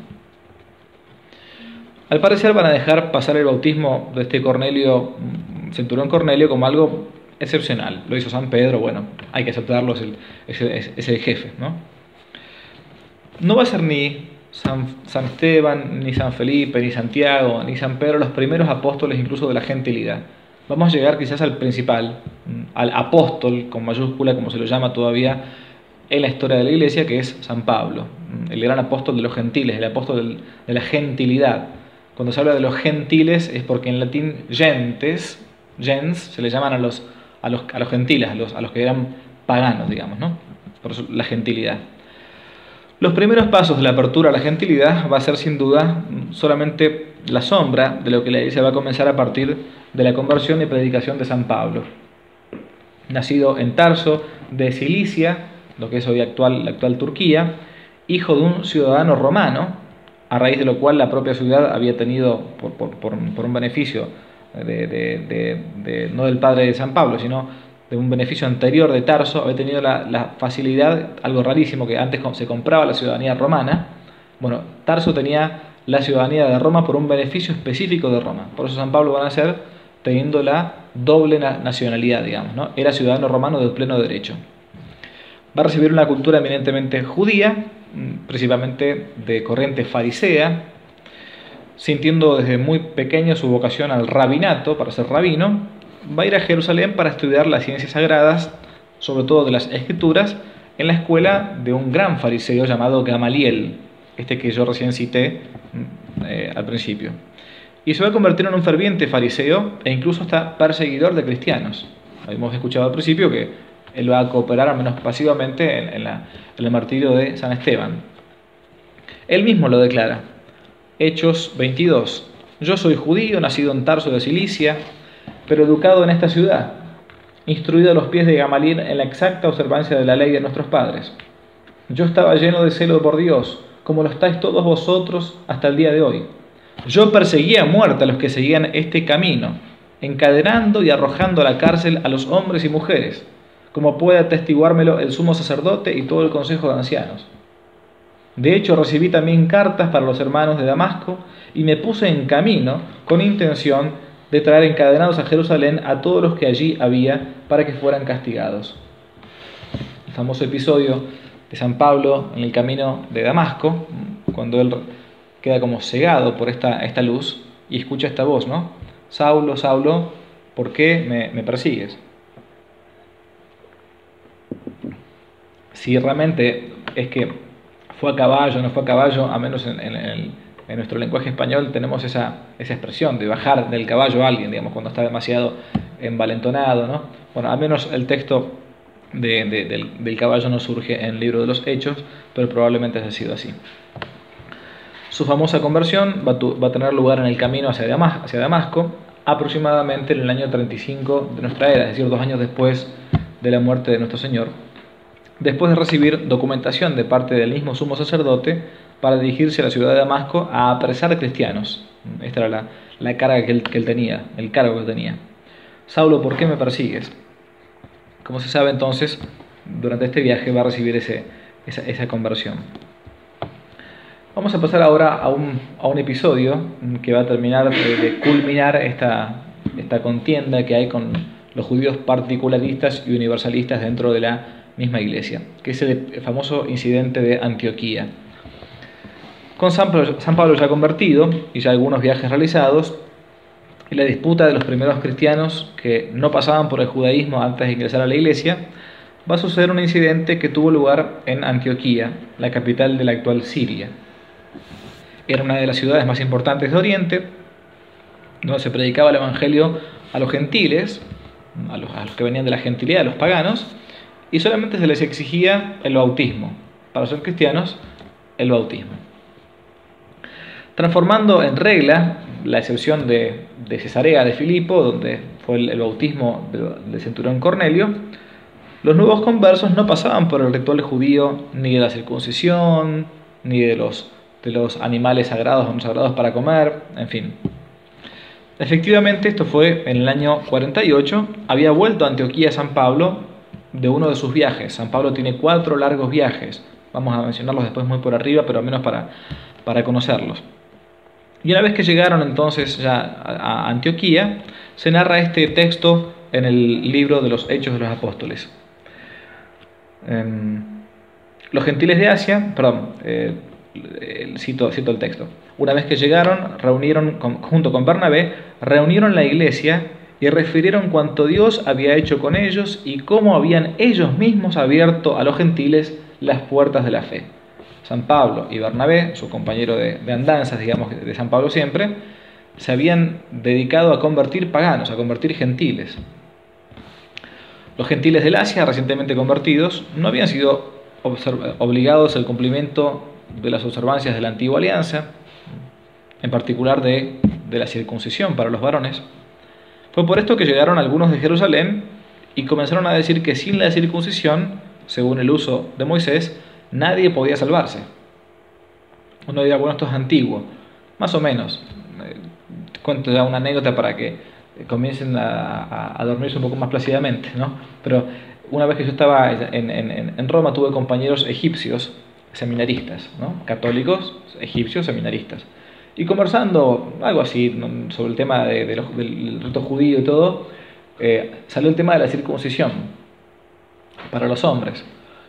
Al parecer van a dejar pasar el bautismo de este Cornelio, centurión Cornelio, como algo excepcional. Lo hizo San Pedro, bueno, hay que aceptarlo, es el, es el, es el jefe, ¿no? No va a ser ni San, San Esteban, ni San Felipe, ni Santiago, ni San Pedro los primeros apóstoles incluso de la gentilidad. Vamos a llegar quizás al principal, al apóstol con mayúscula, como se lo llama todavía en la historia de la iglesia, que es San Pablo, el gran apóstol de los gentiles, el apóstol del, de la gentilidad. Cuando se habla de los gentiles es porque en latín gentes, gens, se le llaman a los, a los, a los gentiles, a los, a los que eran paganos, digamos, ¿no? Por eso la gentilidad. Los primeros pasos de la apertura a la gentilidad va a ser sin duda solamente la sombra de lo que la iglesia va a comenzar a partir de la conversión y predicación de San Pablo. Nacido en Tarso de Cilicia, lo que es hoy actual, la actual Turquía, hijo de un ciudadano romano, a raíz de lo cual la propia ciudad había tenido, por, por, por, por un beneficio, de, de, de, de, no del padre de San Pablo, sino de un beneficio anterior de Tarso, había tenido la, la facilidad, algo rarísimo, que antes se compraba la ciudadanía romana. Bueno, Tarso tenía la ciudadanía de Roma por un beneficio específico de Roma. Por eso San Pablo va a nacer teniendo la doble nacionalidad, digamos, ¿no? Era ciudadano romano de pleno derecho. Va a recibir una cultura eminentemente judía, principalmente de corriente farisea, sintiendo desde muy pequeño su vocación al rabinato, para ser rabino. Va a ir a Jerusalén para estudiar las ciencias sagradas, sobre todo de las escrituras, en la escuela de un gran fariseo llamado Gamaliel, este que yo recién cité eh, al principio. y se va a convertir en un ferviente fariseo e incluso hasta perseguidor de cristianos. Hemos escuchado al principio que él va a cooperar, al menos pasivamente, en, en, la, en el martirio de San Esteban. Él mismo lo declara. Hechos veintidós. Yo soy judío, nacido en Tarso de Cilicia, pero educado en esta ciudad, instruido a los pies de Gamaliel en la exacta observancia de la ley de nuestros padres. Yo estaba lleno de celo por Dios, como lo estáis todos vosotros hasta el día de hoy. Yo perseguía a muerte a los que seguían este camino, encadenando y arrojando a la cárcel a los hombres y mujeres, como puede atestiguármelo el sumo sacerdote y todo el consejo de ancianos. De hecho, recibí también cartas para los hermanos de Damasco y me puse en camino con intención de traer encadenados a Jerusalén a todos los que allí había para que fueran castigados. El famoso episodio de San Pablo en el camino de Damasco, cuando él queda como cegado por esta, esta luz y escucha esta voz, ¿no? Saulo, Saulo, ¿por qué me, me persigues? Si realmente es que fue a caballo, no fue a caballo, a menos en, en, el, en nuestro lenguaje español tenemos esa, esa expresión de bajar del caballo a alguien, digamos, cuando está demasiado envalentonado, ¿no? Bueno, al menos el texto de, de, del, del caballo no surge en el libro de los Hechos, pero probablemente haya sido así. Su famosa conversión va, tu, va a tener lugar en el camino hacia Damasco, hacia Damasco, aproximadamente en el año treinta y cinco de nuestra era, es decir, dos años después de la muerte de nuestro Señor, después de recibir documentación de parte del mismo sumo sacerdote para dirigirse a la ciudad de Damasco a apresar cristianos. Esta era la, la carga que él, que él tenía, el cargo que tenía. Saulo, ¿por qué me persigues? Como se sabe entonces, durante este viaje va a recibir ese, esa, esa conversión. Vamos a pasar ahora a un, a un episodio que va a terminar de, de culminar esta, esta contienda que hay con los judíos particularistas y universalistas dentro de la misma iglesia, que es el famoso incidente de Antioquía. Con San Pablo, San Pablo ya convertido y ya algunos viajes realizados, y la disputa de los primeros cristianos que no pasaban por el judaísmo antes de ingresar a la iglesia, va a suceder un incidente que tuvo lugar en Antioquía, la capital de la actual Siria. Era una de las ciudades más importantes de Oriente, donde se predicaba el evangelio a los gentiles, a los, a los que venían de la gentilidad, a los paganos, y solamente se les exigía el bautismo. Para ser cristianos, el bautismo. Transformando en regla la excepción de, de Cesarea de Filipo, donde fue el, el bautismo del, del centurión Cornelio, los nuevos conversos no pasaban por el ritual judío ni de la circuncisión, ni de los, de los animales sagrados o no sagrados para comer, en fin. Efectivamente, esto fue en el año cuarenta y ocho, había vuelto a Antioquía San Pablo de uno de sus viajes. San Pablo tiene cuatro largos viajes, vamos a mencionarlos después muy por arriba, pero al menos para, para conocerlos. Y una vez que llegaron entonces ya a Antioquía, se narra este texto en el libro de los Hechos de los Apóstoles. Eh, los gentiles de Asia, perdón, eh, cito, cito el texto. Una vez que llegaron, reunieron con, junto con Bernabé, reunieron la iglesia y refirieron cuanto Dios había hecho con ellos y cómo habían ellos mismos abierto a los gentiles las puertas de la fe. San Pablo y Bernabé, su compañero de, de andanzas, digamos, de San Pablo siempre, se habían dedicado a convertir paganos, a convertir gentiles. Los gentiles del Asia, recientemente convertidos, no habían sido obligados al cumplimiento de las observancias de la antigua alianza, en particular de, de la circuncisión para los varones. Fue por esto que llegaron algunos de Jerusalén y comenzaron a decir que sin la circuncisión, según el uso de Moisés, nadie podía salvarse. Uno dirá, bueno, esto es antiguo. Más o menos. Cuento ya una anécdota para que comiencen a, a, a dormirse un poco más plácidamente, ¿no? Pero una vez que yo estaba en, en, en Roma, tuve compañeros egipcios, seminaristas, ¿no? Católicos, egipcios, seminaristas. Y conversando algo así, ¿no?, sobre el tema de, de los, del rito judío y todo, eh, salió el tema de la circuncisión para los hombres.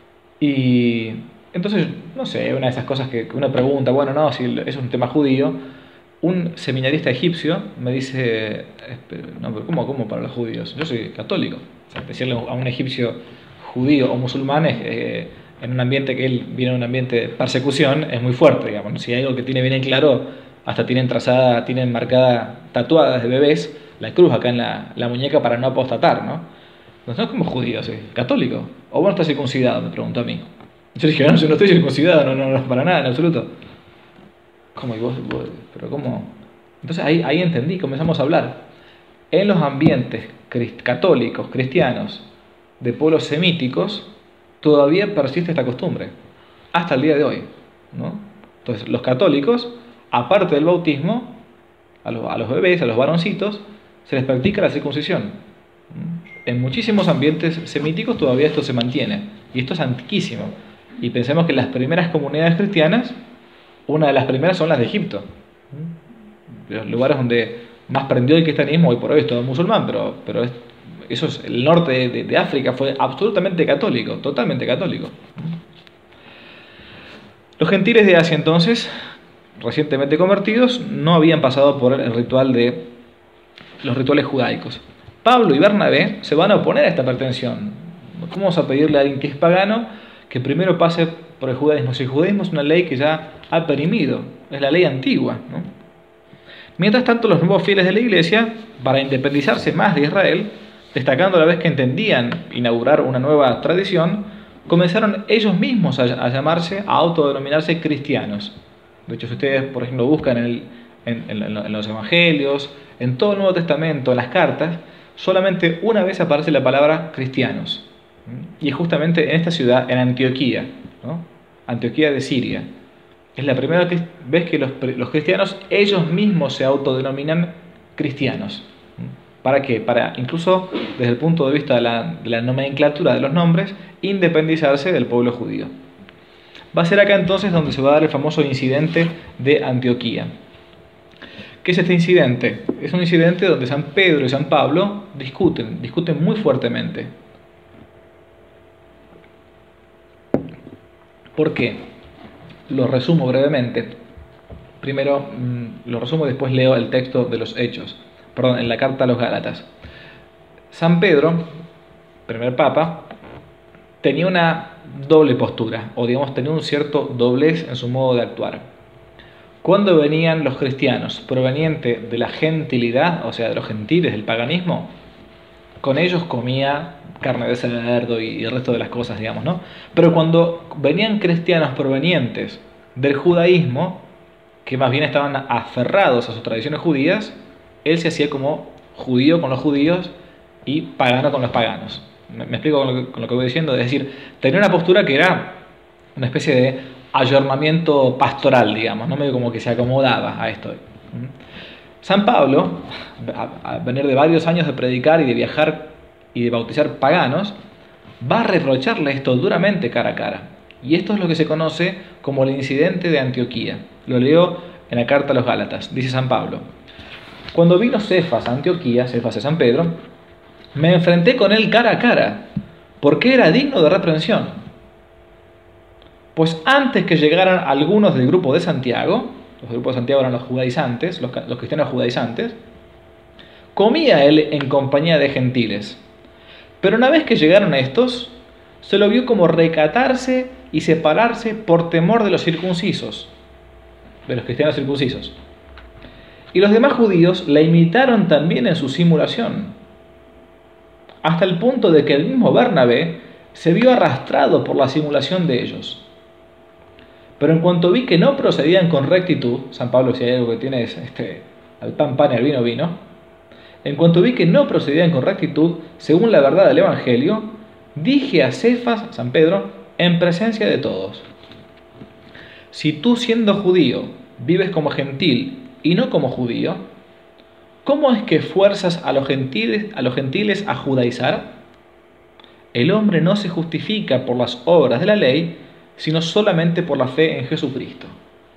Y entonces, no sé, una de esas cosas que uno pregunta, bueno, no, si es un tema judío, un seminarista egipcio me dice, no, pero ¿cómo, cómo para los judíos? Yo soy católico. O sea, decirle a un egipcio judío o musulmán es, eh, en un ambiente que él viene de un ambiente de persecución es muy fuerte, digamos. Si hay algo que tiene bien en claro hasta tienen trazada, tienen marcada, tatuada desde bebés, la cruz acá en la, la muñeca para no apostatar, ¿no? No es como judío, sí, católico. O vos no estás circuncidado, me preguntó a mí. Yo dije, no, yo no estoy circuncidado, no, no, no, para nada, en absoluto. ¿Cómo? ¿Y vos, vos? ¿Pero cómo? Entonces ahí, ahí entendí, comenzamos a hablar. En los ambientes crist católicos, cristianos, de pueblos semíticos, todavía persiste esta costumbre, hasta el día de hoy, ¿no? Entonces los católicos, aparte del bautismo, a los, a los bebés, a los varoncitos, se les practica la circuncisión. En muchísimos ambientes semíticos todavía esto se mantiene, y esto es antiquísimo. Y pensemos que las primeras comunidades cristianas, una de las primeras son las de Egipto, los lugares donde más prendió el cristianismo. Hoy por hoy es todo musulmán, pero, pero es, eso es, el norte de, de, de África fue absolutamente católico, totalmente católico. Los gentiles de Asia entonces, recientemente convertidos, no habían pasado por el ritual de los rituales judaicos. Pablo y Bernabé se van a oponer a esta pretensión. ¿Cómo vamos a pedirle a alguien que es pagano que primero pase por el judaísmo? Si el judaísmo es una ley que ya ha perimido, es la ley antigua, ¿no? Mientras tanto, los nuevos fieles de la iglesia, para independizarse más de Israel, destacando a la vez que entendían inaugurar una nueva tradición, comenzaron ellos mismos a, a llamarse, a autodenominarse cristianos. De hecho, si ustedes, por ejemplo, buscan en, el, en, en, en los evangelios, en todo el Nuevo Testamento, en las cartas, solamente una vez aparece la palabra cristianos. Y es justamente en esta ciudad, en Antioquía, ¿no? Antioquía de Siria. Es la primera vez que los, los cristianos ellos mismos se autodenominan cristianos. ¿Para qué? Para, incluso desde el punto de vista de la, de la nomenclatura de los nombres, independizarse del pueblo judío. Va a ser acá entonces donde se va a dar el famoso incidente de Antioquía. ¿Qué es este incidente? Es un incidente donde San Pedro y San Pablo discuten, discuten muy fuertemente. ¿Por qué? Lo resumo brevemente. Primero mmm, lo resumo y después leo el texto de los Hechos. Perdón, en la carta a los Gálatas. San Pedro, primer papa, tenía una doble postura, o digamos tenía un cierto doblez en su modo de actuar. Cuando venían los cristianos provenientes de la gentilidad, o sea, de los gentiles, del paganismo, con ellos comía carne de cerdo y el resto de las cosas, digamos, ¿no? Pero cuando venían cristianos provenientes del judaísmo, que más bien estaban aferrados a sus tradiciones judías, él se hacía como judío con los judíos y pagano con los paganos. ¿Me, me explico con lo, que, con lo que voy diciendo? Es decir, tenía una postura que era una especie de ayornamiento pastoral, digamos, no medio como que se acomodaba a esto. San Pablo, a venir de varios años de predicar y de viajar y de bautizar paganos, va a reprocharle esto duramente cara a cara. Y esto es lo que se conoce como el incidente de Antioquía. Lo leo en la carta a los Gálatas. Dice San Pablo: cuando vino Cefas a Antioquía, Cefas es San Pedro, me enfrenté con él cara a cara, porque era digno de reprensión. Pues antes que llegaran algunos del grupo de Santiago, los grupos de Santiago eran los judaizantes, los, los cristianos judaizantes, comía él en compañía de gentiles. Pero una vez que llegaron estos, se lo vio como recatarse y separarse por temor de los circuncisos, de los cristianos circuncisos. Y los demás judíos la imitaron también en su simulación, hasta el punto de que el mismo Bernabé se vio arrastrado por la simulación de ellos. Pero en cuanto vi que no procedían con rectitud, San Pablo, si hay algo que tiene es este, al pan pan y al vino vino, en cuanto vi que no procedían con rectitud, según la verdad del Evangelio, dije a Cefas, San Pedro, en presencia de todos: si tú, siendo judío, vives como gentil y no como judío, ¿cómo es que fuerzas a los gentiles a, los gentiles a judaizar? El hombre no se justifica por las obras de la ley, sino solamente por la fe en Jesucristo.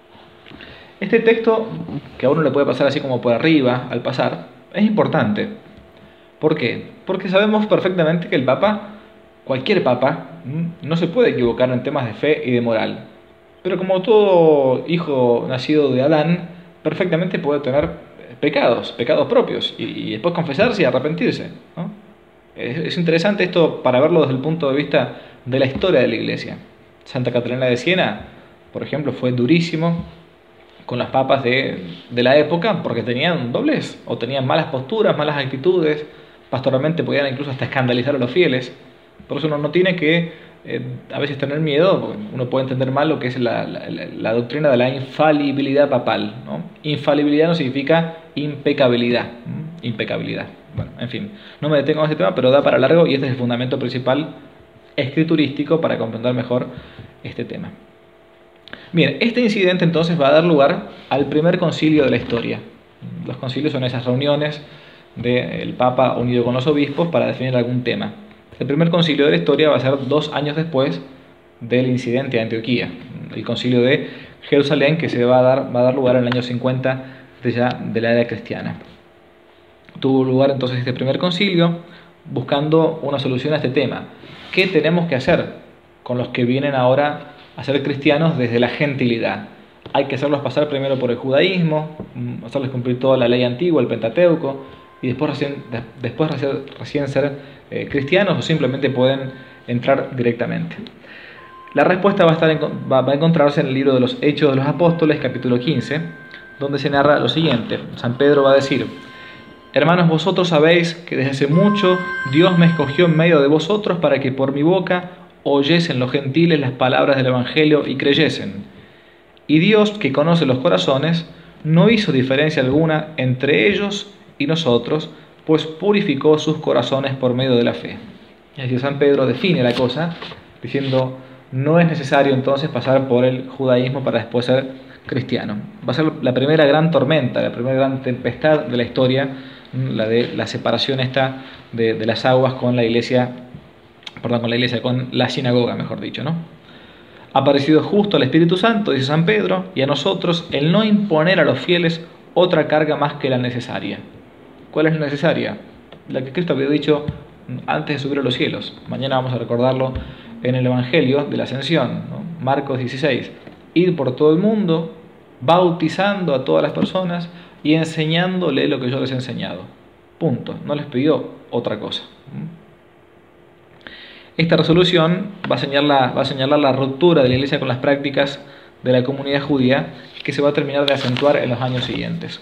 Este texto, que a uno le puede pasar así como por arriba al pasar, es importante. ¿Por qué? Porque sabemos perfectamente que el Papa, cualquier Papa, no se puede equivocar en temas de fe y de moral. Pero como todo hijo nacido de Adán, perfectamente puede tener pecados, pecados propios, y, y después confesarse y arrepentirse, ¿no? Es, es interesante esto para verlo desde el punto de vista de la historia de la Iglesia. Santa Catalina de Siena, por ejemplo, fue durísimo con los papas de, de la época porque tenían doblez o tenían malas posturas, malas actitudes, pastoralmente podían incluso hasta escandalizar a los fieles. Por eso uno no tiene que eh, a veces tener miedo, porque uno puede entender mal lo que es la, la, la doctrina de la infalibilidad papal, ¿no? Infalibilidad no significa impecabilidad, ¿no? Impecabilidad. Bueno, en fin, no me detengo en este tema, pero da para largo y este es el fundamento principal escriturístico para comprender mejor este tema. Bien, este incidente entonces va a dar lugar al primer concilio de la historia. Los concilios son esas reuniones del Papa unido con los obispos para definir algún tema. El primer concilio de la historia va a ser dos años después del incidente de Antioquía, el concilio de Jerusalén, que se va a dar, va a dar lugar en el año cincuenta de, ya, de la era cristiana. Tuvo lugar entonces este primer concilio buscando una solución a este tema. ¿Qué tenemos que hacer con los que vienen ahora a ser cristianos desde la gentilidad? Hay que hacerlos pasar primero por el judaísmo, hacerles cumplir toda la ley antigua, el Pentateuco, y después recién, después recién ser eh, cristianos, o simplemente pueden entrar directamente. La respuesta va a, estar en, va, va a encontrarse en el libro de los Hechos de los Apóstoles, capítulo quince, donde se narra lo siguiente. San Pedro va a decir: hermanos, vosotros sabéis que desde hace mucho Dios me escogió en medio de vosotros para que por mi boca oyesen los gentiles las palabras del Evangelio y creyesen. Y Dios, que conoce los corazones, no hizo diferencia alguna entre ellos y nosotros, pues purificó sus corazones por medio de la fe. Es decir, San Pedro define la cosa diciendo: no es necesario entonces pasar por el judaísmo para después ser cristiano. Va a ser la primera gran tormenta, la primera gran tempestad de la historia, la de la separación esta de, de las aguas con la iglesia, perdón, con la iglesia, con la sinagoga, mejor dicho, ¿no? Ha parecido justo al Espíritu Santo, dice San Pedro, y a nosotros el no imponer a los fieles otra carga más que la necesaria. ¿Cuál es la necesaria? La que Cristo había dicho antes de subir a los cielos. Mañana vamos a recordarlo en el Evangelio de la Ascensión, ¿no? Marcos dieciséis. Ir por todo el mundo, bautizando a todas las personas y enseñándole lo que yo les he enseñado. Punto. No les pidió otra cosa. Esta resolución va a señalar, va a señalar la ruptura de la Iglesia con las prácticas de la comunidad judía, que se va a terminar de acentuar en los años siguientes.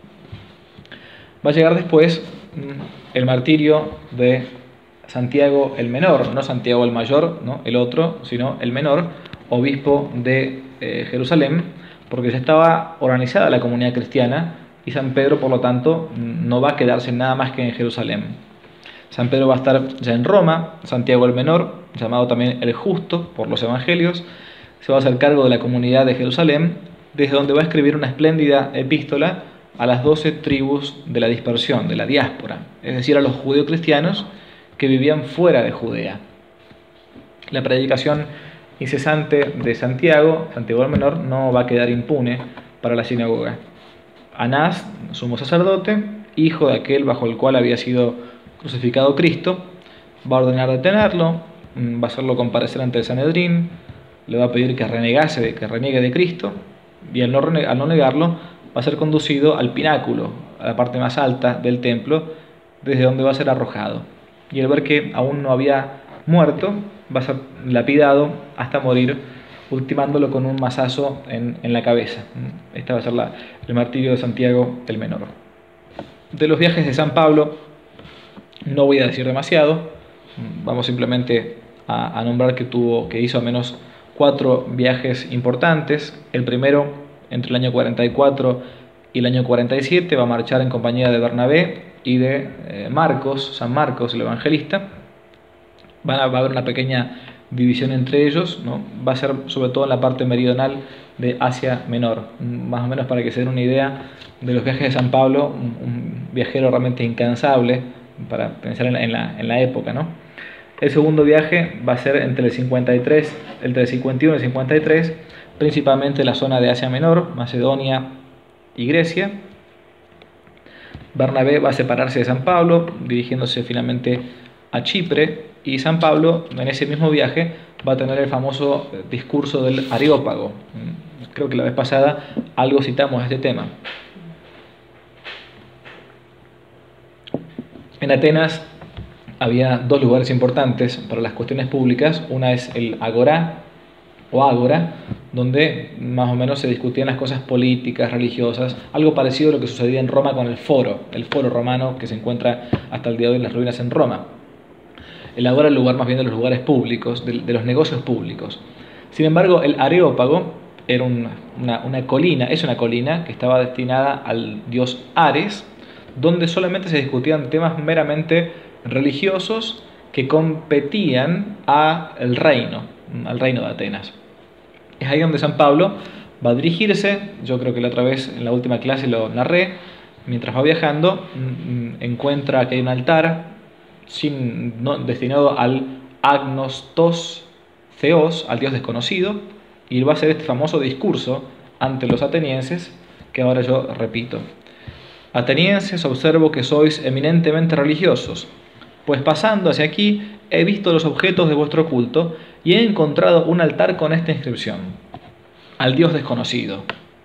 Va a llegar después el martirio de Santiago el Menor, no Santiago el Mayor, ¿no? El otro, sino el Menor, obispo de eh, Jerusalén, porque ya estaba organizada la comunidad cristiana y San Pedro, por lo tanto, no va a quedarse nada más que en Jerusalén. San Pedro va a estar ya en Roma. Santiago el Menor, llamado también el Justo por los Evangelios, se va a hacer cargo de la comunidad de Jerusalén, desde donde va a escribir una espléndida epístola a las doce tribus de la dispersión, de la diáspora, es decir, a los judeocristianos que vivían fuera de Judea. La predicación incesante de Santiago, Santiago el Menor, no va a quedar impune para la sinagoga. Anás, sumo sacerdote, hijo de aquel bajo el cual había sido crucificado Cristo, va a ordenar detenerlo, va a hacerlo comparecer ante el Sanedrín, le va a pedir que renegase, que reniegue de Cristo, y al no, al no negarlo, va a ser conducido al pináculo, a la parte más alta del templo, desde donde va a ser arrojado. Y al ver que aún no había muerto, va a ser lapidado hasta morir, ultimándolo con un mazazo en, en la cabeza. Este va a ser la, el martirio de Santiago el Menor. De los viajes de San Pablo no voy a decir demasiado, vamos simplemente a, a nombrar que, tuvo, que hizo al menos cuatro viajes importantes. El primero, entre el año cuarenta y cuatro y el año cuarenta y siete, va a marchar en compañía de Bernabé y de eh, Marcos, San Marcos, el evangelista. Van a, va a haber una pequeña división entre ellos, ¿no? Va a ser sobre todo en la parte meridional de Asia Menor, más o menos para que se den una idea de los viajes de San Pablo, un, un viajero realmente incansable para pensar en la, en la, en la época, ¿no? El segundo viaje va a ser entre el cincuenta y tres, entre el cincuenta y uno y el cincuenta y tres, principalmente en la zona de Asia Menor, Macedonia y Grecia. Bernabé va a separarse de San Pablo, dirigiéndose finalmente a Chipre, y San Pablo en ese mismo viaje va a tener el famoso discurso del Areópago. Creo que la vez pasada algo citamos este tema. En Atenas había dos lugares importantes para las cuestiones públicas. Una es el Agorá, o ágora, donde más o menos se discutían las cosas políticas, religiosas, algo parecido a lo que sucedía en Roma con el foro, el foro romano que se encuentra hasta el día de hoy en las ruinas en Roma. El ágora es el lugar más bien de los lugares públicos, de, de los negocios públicos. Sin embargo, el Areópago era una, una, una colina, es una colina que estaba destinada al dios Ares, donde solamente se discutían temas meramente religiosos que competían al reino, al reino de Atenas. Es ahí donde San Pablo va a dirigirse. Yo creo que la otra vez en la última clase lo narré. Mientras va viajando, encuentra que hay un altar sin, no, destinado al Agnostos Theos, al dios desconocido, y va a hacer este famoso discurso ante los atenienses, que ahora yo repito. Atenienses, observo que sois eminentemente religiosos, pues pasando hacia aquí he visto los objetos de vuestro culto y he encontrado un altar con esta inscripción: al Dios desconocido.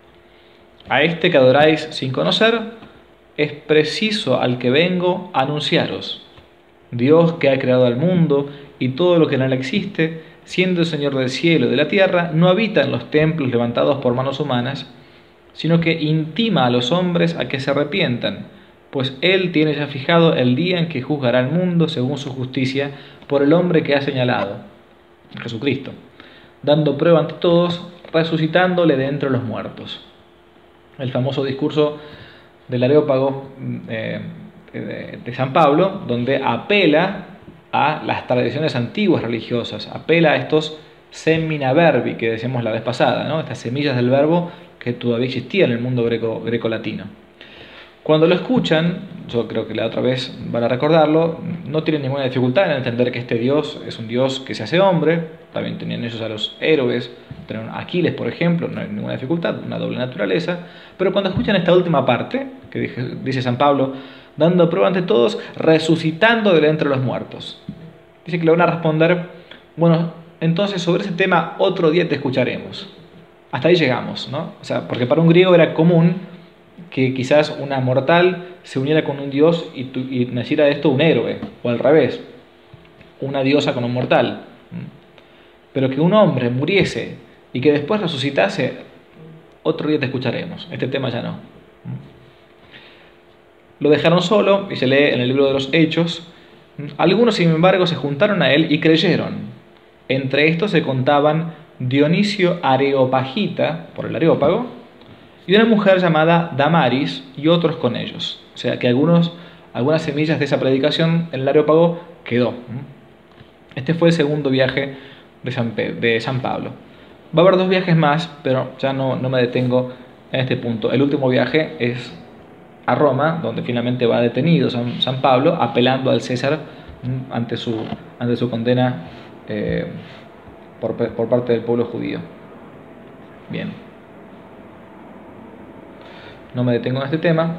A este que adoráis sin conocer, es preciso al que vengo a anunciaros. Dios que ha creado al mundo y todo lo que en él existe, siendo el Señor del cielo y de la tierra, no habita en los templos levantados por manos humanas, sino que intima a los hombres a que se arrepientan, pues Él tiene ya fijado el día en que juzgará al mundo según su justicia por el hombre que ha señalado, Jesucristo, dando prueba ante todos, resucitándole de entre los muertos. El famoso discurso del Areópago eh, de, de San Pablo, donde apela a las tradiciones antiguas religiosas, apela a estos semina verbi que decíamos la vez pasada, ¿no? Estas semillas del verbo que todavía existían en el mundo greco, grecolatino. Cuando lo escuchan, yo creo que la otra vez van a recordarlo, no tienen ninguna dificultad en entender que este Dios es un Dios que se hace hombre. También tenían ellos a los héroes, tenían a Aquiles, por ejemplo, no hay ninguna dificultad, una doble naturaleza. Pero cuando escuchan esta última parte, que dice, dice San Pablo, dando prueba ante todos, resucitando de entre los muertos, dice que le van a responder: bueno, entonces sobre ese tema otro día te escucharemos. Hasta ahí llegamos, ¿no? O sea, porque para un griego era común que quizás una mortal se uniera con un dios y, tu, y naciera de esto un héroe, o al revés, una diosa con un mortal. Pero que un hombre muriese y que después resucitase, otro día te escucharemos. Este tema ya no. Lo dejaron solo, y se lee en el libro de los Hechos. Algunos, sin embargo, se juntaron a él y creyeron. Entre estos se contaban Dionisio Areopagita, por el Areópago, y una mujer llamada Damaris, y otros con ellos. O sea que algunos, algunas semillas de esa predicación en el Areópago quedó. Este fue el segundo viaje de San, Pedro, de San Pablo. Va a haber dos viajes más, pero ya no, no me detengo en este punto. El último viaje es a Roma, donde finalmente va detenido San, San Pablo, apelando al César ante su, ante su condena eh, por, por parte del pueblo judío. Bien. No me detengo en este tema.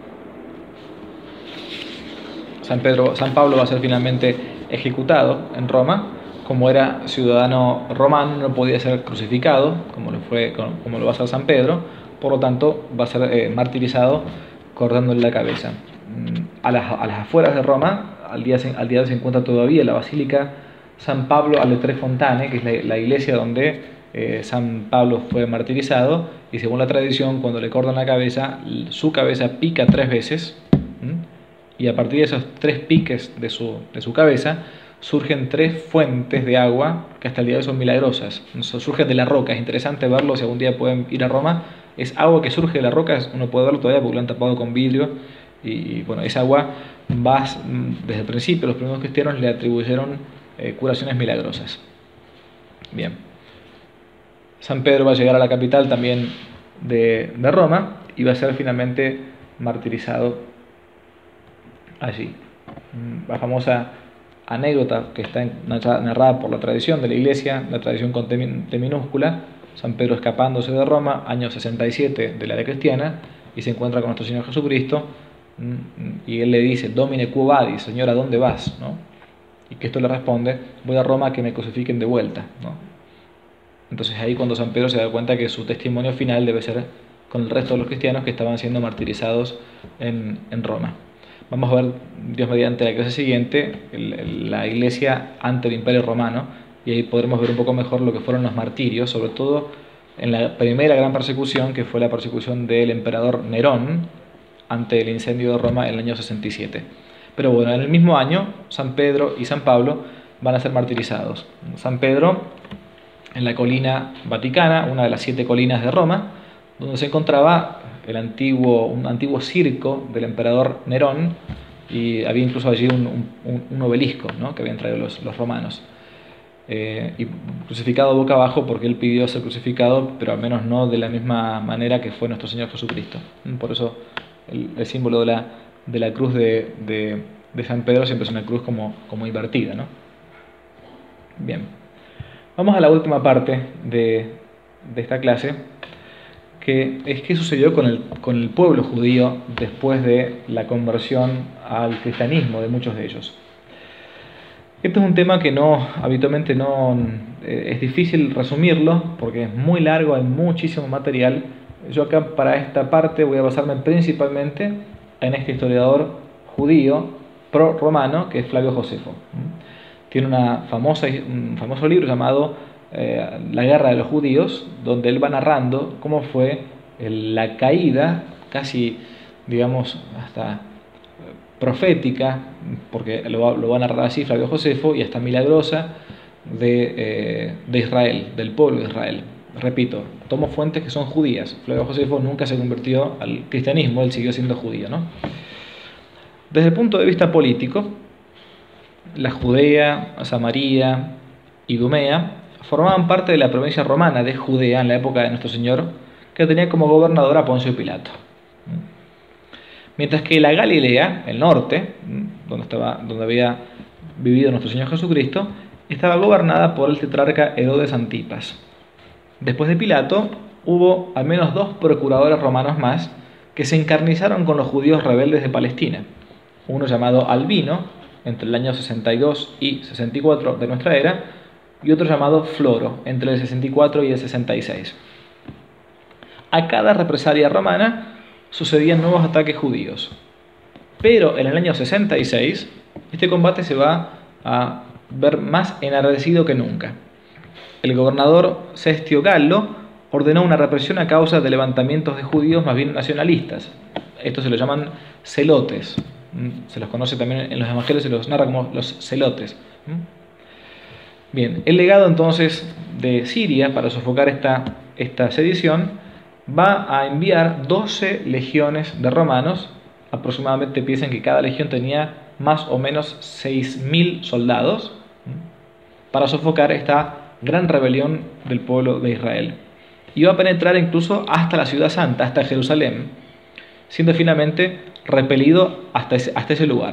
San, Pedro, San Pablo va a ser finalmente ejecutado en Roma. Como era ciudadano romano, no podía ser crucificado, como lo, fue, como lo va a ser San Pedro. Por lo tanto, va a ser eh, martirizado cortándole la cabeza. A las, a las afueras de Roma, al día, al día de hoy se encuentra todavía la Basílica San Pablo alle Tre Fontane, que es la, la iglesia donde eh, San Pablo fue martirizado, y según la tradición, cuando le cortan la cabeza, su cabeza pica tres veces, ¿m? Y a partir de esos tres piques de su, de su cabeza, surgen tres fuentes de agua que hasta el día de hoy son milagrosas. Surgen de la roca, es interesante verlo, si algún día pueden ir a Roma. Es agua que surge de la roca, uno puede verlo todavía porque lo han tapado con vidrio. Y bueno, esa agua va, desde el principio los primeros cristianos le atribuyeron eh, curaciones milagrosas. Bien. San Pedro va a llegar a la capital también de, de Roma y va a ser finalmente martirizado allí. La famosa anécdota que está narrada por la tradición de la iglesia, la tradición con T minúscula, San Pedro escapándose de Roma, año sesenta y siete de la era cristiana, y se encuentra con nuestro Señor Jesucristo, y él le dice: Domine quo vadis, Señor, ¿a dónde vas? ¿No? Y que esto le responde: voy a Roma a que me crucifiquen de vuelta, ¿no? Entonces ahí cuando San Pedro se da cuenta que su testimonio final debe ser con el resto de los cristianos que estaban siendo martirizados en, en Roma. Vamos a ver, Dios mediante, la clase siguiente, el, el, la iglesia ante el Imperio Romano, y y ahí podremos ver un poco mejor lo que fueron los martirios, sobre todo en la primera gran persecución, que fue la persecución del emperador Nerón ante el incendio de Roma en el año sesenta y siete. Pero bueno, en el mismo año, San Pedro y San Pablo van a ser martirizados. San Pedro en la colina Vaticana, una de las siete colinas de Roma, donde se encontraba el antiguo, un antiguo circo del emperador Nerón, y había incluso allí un, un, un obelisco, ¿no?, que habían traído los, los romanos. Eh, y crucificado boca abajo, porque él pidió ser crucificado, pero al menos no de la misma manera que fue nuestro Señor Jesucristo. Por eso el, el símbolo de la, de la cruz de, de, de San Pedro siempre es una cruz como, como invertida, ¿no? Bien, vamos a la última parte de, de esta clase, que es qué sucedió con el, con el pueblo judío después de la conversión al cristianismo de muchos de ellos. Este es un tema que no, habitualmente no, eh, es difícil resumirlo porque es muy largo, hay muchísimo material. Yo acá para esta parte voy a basarme principalmente en este historiador judío pro-romano que es Flavio Josefo. Tiene una famosa, un famoso libro llamado eh, La Guerra de los Judíos, donde él va narrando cómo fue el, la caída, casi digamos hasta profética, porque lo va, lo va a narrar así Flavio Josefo, y hasta milagrosa de, eh, de Israel, del pueblo de Israel. Repito, tomo fuentes que son judías. Flavio Josefo nunca se convirtió al cristianismo, él siguió siendo judío, ¿no? Desde el punto de vista político, la Judea, Samaria y Idumea formaban parte de la provincia romana de Judea en la época de nuestro Señor, que tenía como gobernador a Poncio Pilato. Mientras que la Galilea, el norte, donde, estaba, donde había vivido nuestro Señor Jesucristo, estaba gobernada por el tetrarca Herodes Antipas. Después de Pilato, hubo al menos dos procuradores romanos más que se encarnizaron con los judíos rebeldes de Palestina. Uno llamado Albino, entre el año sesenta y dos y sesenta y cuatro de nuestra era, y otro llamado Floro, entre el sesenta y cuatro y el sesenta y seis. A cada represalia romana sucedían nuevos ataques judíos. Pero en el año sesenta y seis, este combate se va a ver más enardecido que nunca. El gobernador Cestio Gallo ordenó una represión a causa de levantamientos de judíos más bien nacionalistas. Estos se los llaman celotes. Se los conoce también en los evangelios, se los narra como los celotes. Bien, el legado entonces de Siria para sofocar esta, esta sedición va a enviar doce legiones de romanos. Aproximadamente piensen que cada legión tenía más o menos seis mil soldados para sofocar esta gran rebelión del pueblo de Israel. Y va a penetrar incluso hasta la ciudad santa, hasta Jerusalén, siendo finalmente repelido hasta ese, hasta ese lugar.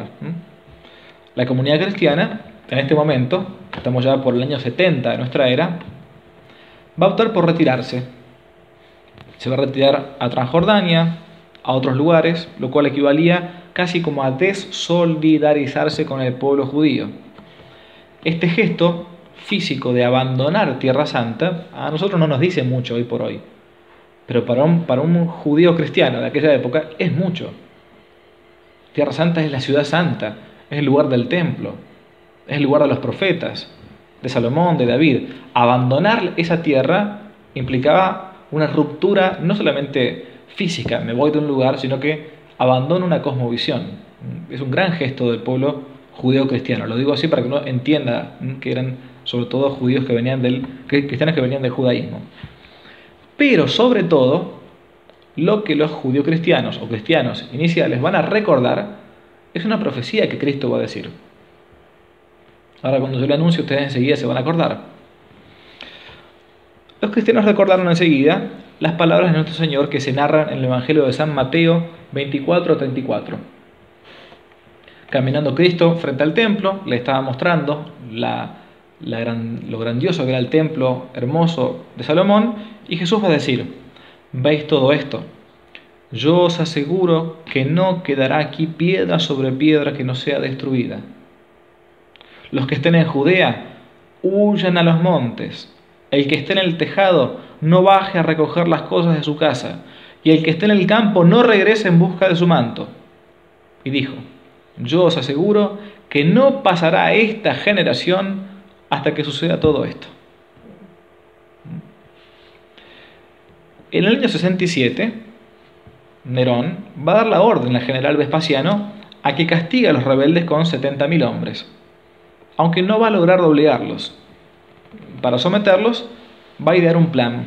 La comunidad cristiana, en este momento, estamos ya por el año setenta de nuestra era, va a optar por retirarse. Se va a retirar a Transjordania, a otros lugares, lo cual equivalía casi como a desolidarizarse con el pueblo judío. Este gesto físico de abandonar Tierra Santa a nosotros no nos dice mucho hoy por hoy, pero para un, para un judío cristiano de aquella época es mucho. Tierra Santa es la ciudad santa, es el lugar del templo, es el lugar de los profetas, de Salomón, de David. Abandonar esa tierra implicaba una ruptura no solamente física, me voy de un lugar, sino que abandono una cosmovisión. Es un gran gesto del pueblo judeo-cristiano. Lo digo así para que uno entienda que eran sobre todo judíos que venían del, cristianos que venían del judaísmo. Pero sobre todo, lo que los judío-cristianos o cristianos iniciales van a recordar es una profecía que Cristo va a decir. Ahora cuando yo le anuncio, ustedes enseguida se van a acordar. Los cristianos recordaron enseguida las palabras de nuestro Señor que se narran en el Evangelio de San Mateo veinticuatro treinta y cuatro. Caminando Cristo frente al templo, le estaba mostrando la, la gran, lo grandioso que era el templo hermoso de Salomón, y Jesús va a decir: ¿veis todo esto? Yo os aseguro que no quedará aquí piedra sobre piedra que no sea destruida. Los que estén en Judea, huyan a los montes. El que esté en el tejado, no baje a recoger las cosas de su casa. Y el que esté en el campo, no regrese en busca de su manto. Y dijo: yo os aseguro que no pasará esta generación hasta que suceda todo esto. En el año sesenta y siete, Nerón va a dar la orden al general Vespasiano a que castigue a los rebeldes con setenta mil hombres, aunque no va a lograr doblegarlos. Para someterlos, va a idear un plan.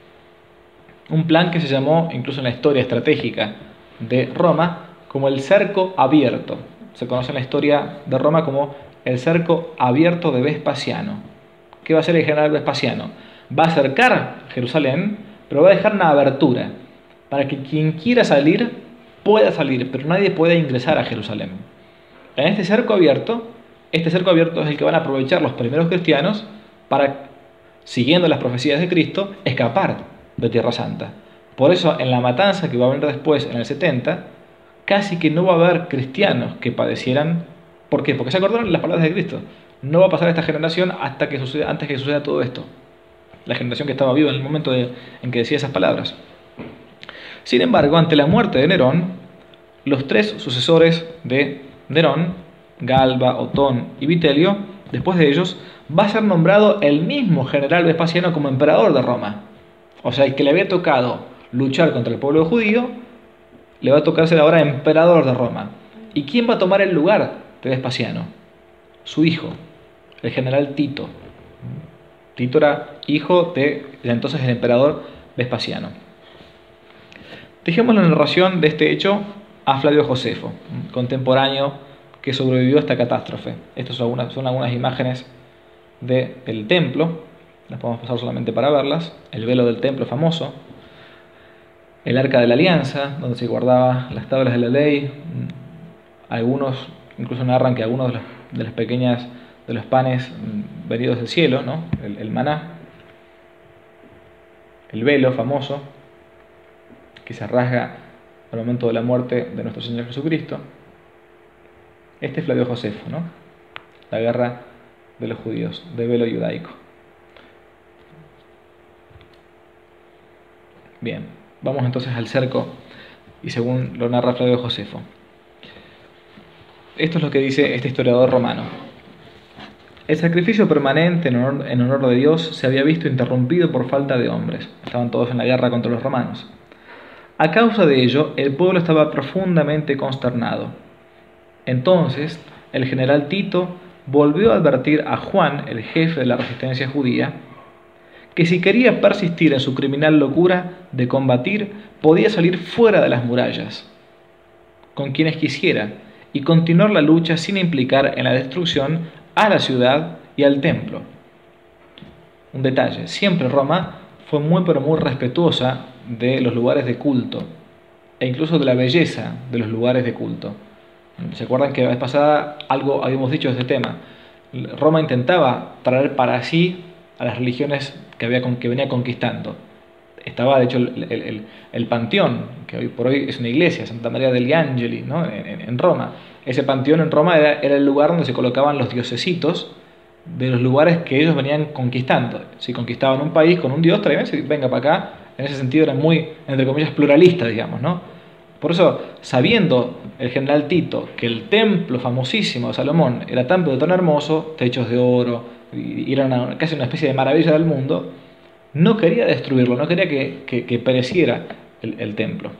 Un plan que se llamó, incluso en la historia estratégica de Roma, como el cerco abierto. Se conoce en la historia de Roma como el cerco abierto de Vespasiano. ¿Qué va a hacer el general Vespasiano? Va a cercar Jerusalén, pero va a dejar una abertura para que quien quiera salir pueda salir, pero nadie pueda ingresar a Jerusalén. En este cerco abierto, este cerco abierto es el que van a aprovechar los primeros cristianos para, siguiendo las profecías de Cristo, escapar de Tierra Santa. Por eso, en la matanza que va a venir después, en el setenta, casi que no va a haber cristianos que padecieran. ¿Por qué? Porque se acordaron las palabras de Cristo. No va a pasar esta generación hasta que suceda, antes que suceda todo esto. La generación que estaba viva en el momento de, en que decía esas palabras. Sin embargo, ante la muerte de Nerón, los tres sucesores de Nerón, Galba, Otón y Vitelio, después de ellos, va a ser nombrado el mismo general Vespasiano como emperador de Roma. O sea, el que le había tocado luchar contra el pueblo judío, le va a tocar ser ahora emperador de Roma. ¿Y quién va a tomar el lugar de Vespasiano? Su hijo, el general Tito. Tito era hijo de entonces el emperador Vespasiano. Dejemos la narración de este hecho a Flavio Josefo, contemporáneo que sobrevivió a esta catástrofe. Estas son algunas, son algunas imágenes del templo, las podemos pasar solamente para verlas. El velo del templo famoso, el arca de la alianza, donde se guardaban las tablas de la ley. Algunos incluso narran que algunos de los, de las pequeñas de los panes venidos del cielo, ¿no? el, el maná, el velo famoso que se rasga al momento de la muerte de nuestro Señor Jesucristo. Este es Flavio Josefo, ¿no? La guerra de los judíos, de velo judaico. Bien, vamos entonces al cerco, y según lo narra Flavio Josefo. Esto es lo que dice este historiador romano. El sacrificio permanente en honor, en honor de Dios se había visto interrumpido por falta de hombres. Estaban todos en la guerra contra los romanos. A causa de ello, el pueblo estaba profundamente consternado. Entonces, el general Tito volvió a advertir a Juan, el jefe de la resistencia judía, que si quería persistir en su criminal locura de combatir, podía salir fuera de las murallas, con quienes quisiera, y continuar la lucha sin implicar en la destrucción a la ciudad y al templo. Un detalle, siempre Roma fue muy pero muy respetuosa de los lugares de culto, e incluso de la belleza de los lugares de culto. ¿Se acuerdan que la vez pasada algo habíamos dicho de este tema? Roma intentaba traer para sí a las religiones que, había, que venía conquistando. Estaba de hecho el, el, el, el Panteón, que hoy por hoy es una iglesia, Santa María degli Angeli, ¿no? en, en, en Roma. Ese panteón en Roma era, era el lugar donde se colocaban los diosesitos de los lugares que ellos venían conquistando. Si conquistaban un país con un dios, traían, venga para acá. En ese sentido eran muy, entre comillas, pluralistas, digamos, ¿no? Por eso, sabiendo el general Tito que el templo famosísimo de Salomón era tan pero tan hermoso, techos de oro, y era una, casi una especie de maravilla del mundo, no quería destruirlo, no quería que, que, que pereciera el, el templo.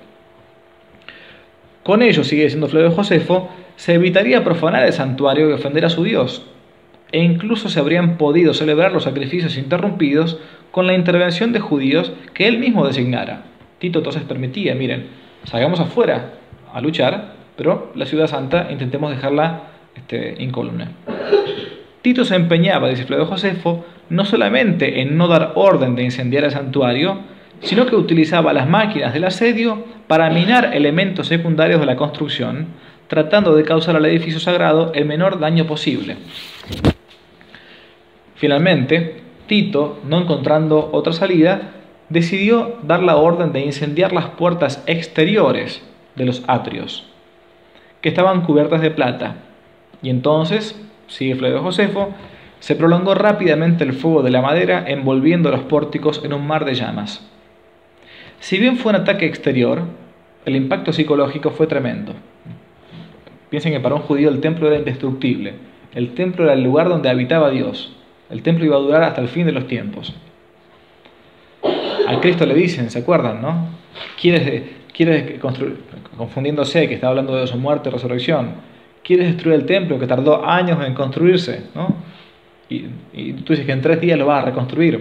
Con ello, sigue diciendo Flavio Josefo, se evitaría profanar el santuario y ofender a su Dios, e incluso se habrían podido celebrar los sacrificios interrumpidos con la intervención de judíos que él mismo designara. Tito entonces permitía, miren, salgamos afuera a luchar, pero la ciudad santa intentemos dejarla este, incólume. Tito se empeñaba, dice Flavio Josefo, no solamente en no dar orden de incendiar el santuario, sino que utilizaba las máquinas del asedio para minar elementos secundarios de la construcción, tratando de causar al edificio sagrado el menor daño posible. Finalmente, Tito, no encontrando otra salida, decidió dar la orden de incendiar las puertas exteriores de los atrios, que estaban cubiertas de plata. Y entonces, sigue Flavio Josefo, se prolongó rápidamente el fuego de la madera, envolviendo los pórticos en un mar de llamas. Si bien fue un ataque exterior, el impacto psicológico fue tremendo. Piensen que para un judío el templo era indestructible. El templo era el lugar donde habitaba Dios. El templo iba a durar hasta el fin de los tiempos. A Cristo le dicen, ¿se acuerdan, no? ¿Quieres, quieres construir, confundiéndose que está hablando de su muerte y resurrección, quieres destruir el templo que tardó años en construirse, ¿no? Y, y tú dices que en tres días lo vas a reconstruir.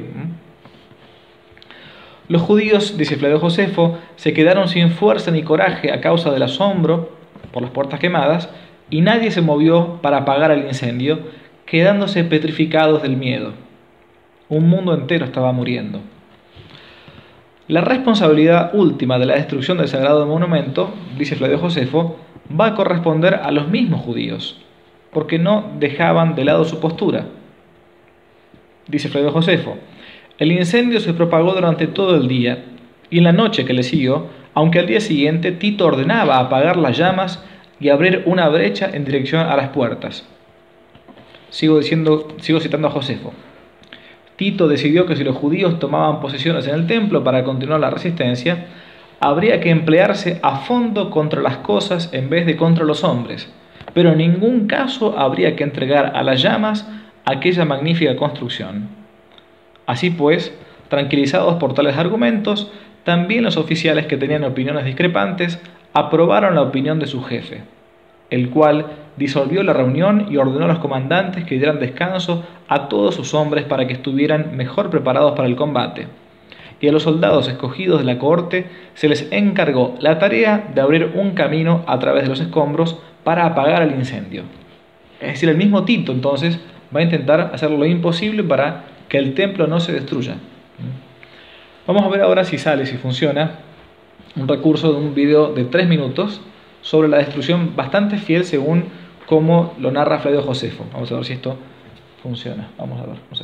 Los judíos, dice Flavio Josefo, se quedaron sin fuerza ni coraje a causa del asombro por las puertas quemadas, y nadie se movió para apagar el incendio, quedándose petrificados del miedo. Un mundo entero estaba muriendo. La responsabilidad última de la destrucción del sagrado monumento, dice Flavio Josefo, va a corresponder a los mismos judíos, porque no dejaban de lado su postura. Dice Flavio Josefo, el incendio se propagó durante todo el día, y en la noche que le siguió, aunque al día siguiente Tito ordenaba apagar las llamas y abrir una brecha en dirección a las puertas. Sigo, diciendo, sigo citando a Josefo. Tito decidió que si los judíos tomaban posesiones en el templo para continuar la resistencia, habría que emplearse a fondo contra las cosas en vez de contra los hombres, pero en ningún caso habría que entregar a las llamas aquella magnífica construcción. Así pues, tranquilizados por tales argumentos, también los oficiales que tenían opiniones discrepantes aprobaron la opinión de su jefe, el cual disolvió la reunión y ordenó a los comandantes que dieran descanso a todos sus hombres para que estuvieran mejor preparados para el combate. Y a los soldados escogidos de la cohorte se les encargó la tarea de abrir un camino a través de los escombros para apagar el incendio. Es decir, el mismo Tito entonces va a intentar hacer lo imposible para que el templo no se destruya. Vamos a ver ahora si sale, si funciona, un recurso de un video de tres minutos sobre la destrucción bastante fiel según cómo lo narra Flavio Josefo. Vamos a ver si esto funciona. Vamos a ver, no sé.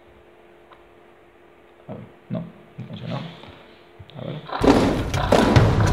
A ver, no, no funcionó. A ver.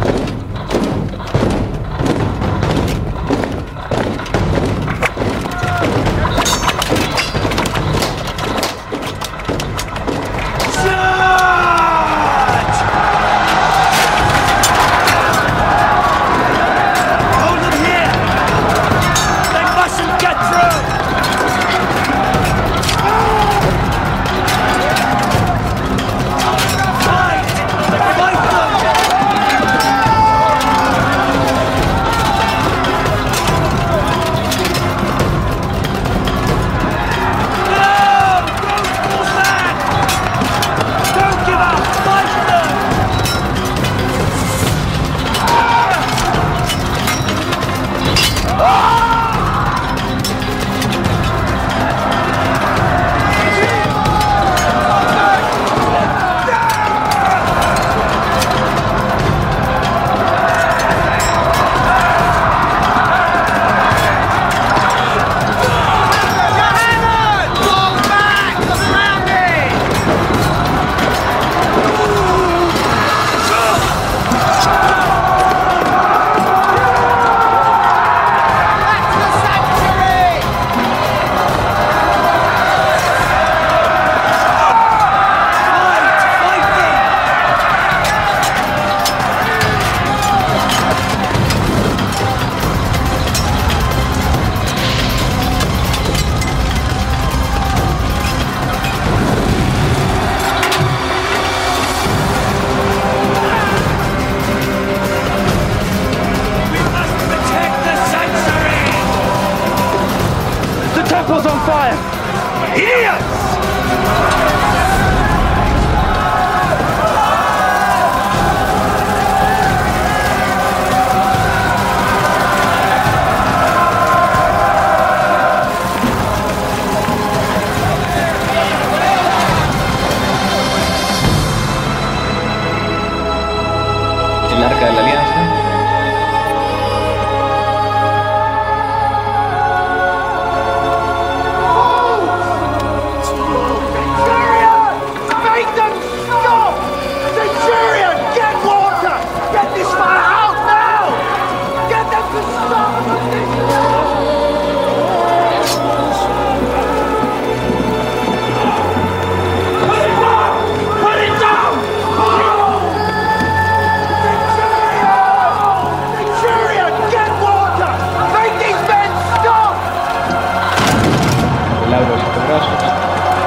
El Arca de la Alianza. Brazos.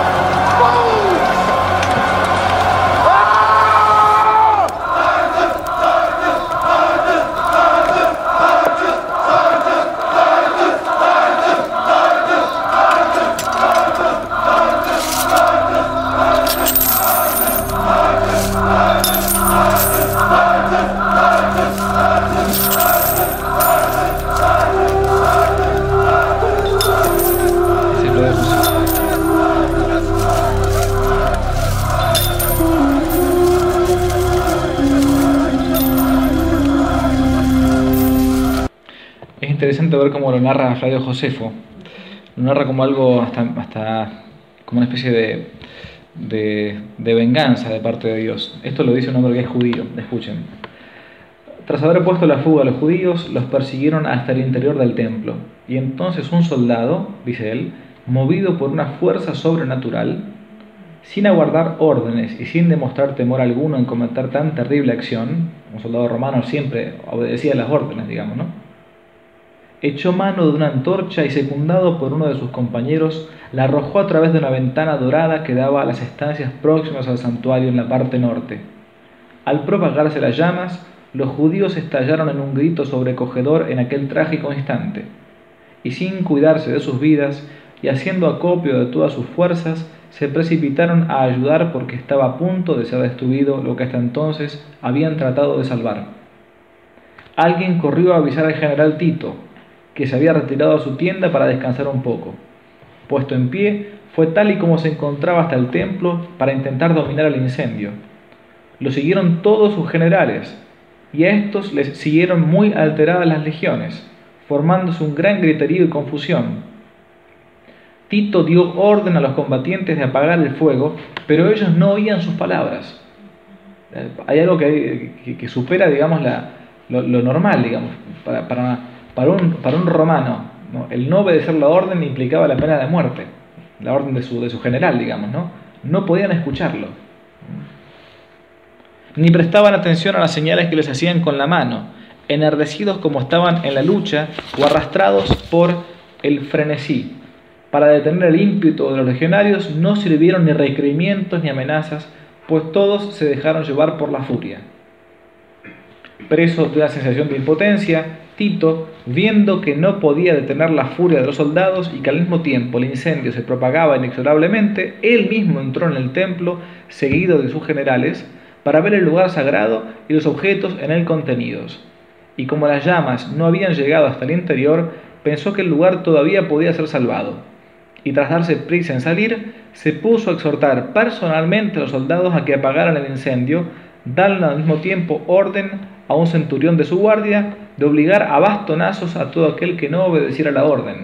interesante ver cómo lo narra Flavio Josefo. Lo narra como algo hasta, hasta como una especie de, de, de venganza de parte de Dios. Esto lo dice un hombre que es judío, escuchen. Tras haber puesto la fuga a los judíos, los persiguieron hasta el interior del templo. Y entonces un soldado, dice él, movido por una fuerza sobrenatural, sin aguardar órdenes y sin demostrar temor alguno en cometer tan terrible acción, un soldado romano siempre obedecía las órdenes, digamos, ¿no? Echó mano de una antorcha y, secundado por uno de sus compañeros, la arrojó a través de una ventana dorada que daba a las estancias próximas al santuario en la parte norte. Al propagarse las llamas, los judíos estallaron en un grito sobrecogedor en aquel trágico instante, y sin cuidarse de sus vidas y haciendo acopio de todas sus fuerzas, se precipitaron a ayudar porque estaba a punto de ser destruido lo que hasta entonces habían tratado de salvar. Alguien corrió a avisar al general Tito, que se había retirado a su tienda para descansar un poco. Puesto en pie, fue tal y como se encontraba hasta el templo para intentar dominar el incendio. Lo siguieron todos sus generales, y a estos les siguieron muy alteradas las legiones, formándose un gran griterío y confusión. Tito dio orden a los combatientes de apagar el fuego, pero ellos no oían sus palabras. Hay algo que, que, que supera, digamos, la, lo, lo normal, digamos, para, para, para, un, para un romano, ¿no? El no obedecer la orden implicaba la pena de muerte, la orden de su, de su general, digamos, ¿no? No podían escucharlo. Ni prestaban atención a las señales que les hacían con la mano, enardecidos como estaban en la lucha o arrastrados por el frenesí. Para detener el ímpetu de los legionarios no sirvieron ni requerimientos ni amenazas, pues todos se dejaron llevar por la furia. Preso de una sensación de impotencia, Tito, viendo que no podía detener la furia de los soldados y que al mismo tiempo el incendio se propagaba inexorablemente, él mismo entró en el templo, seguido de sus generales, para ver el lugar sagrado y los objetos en él contenidos. Y como las llamas no habían llegado hasta el interior, pensó que el lugar todavía podía ser salvado. Y tras darse prisa en salir, se puso a exhortar personalmente a los soldados a que apagaran el incendio, dando al mismo tiempo orden a un centurión de su guardia de obligar a bastonazos a todo aquel que no obedeciera la orden.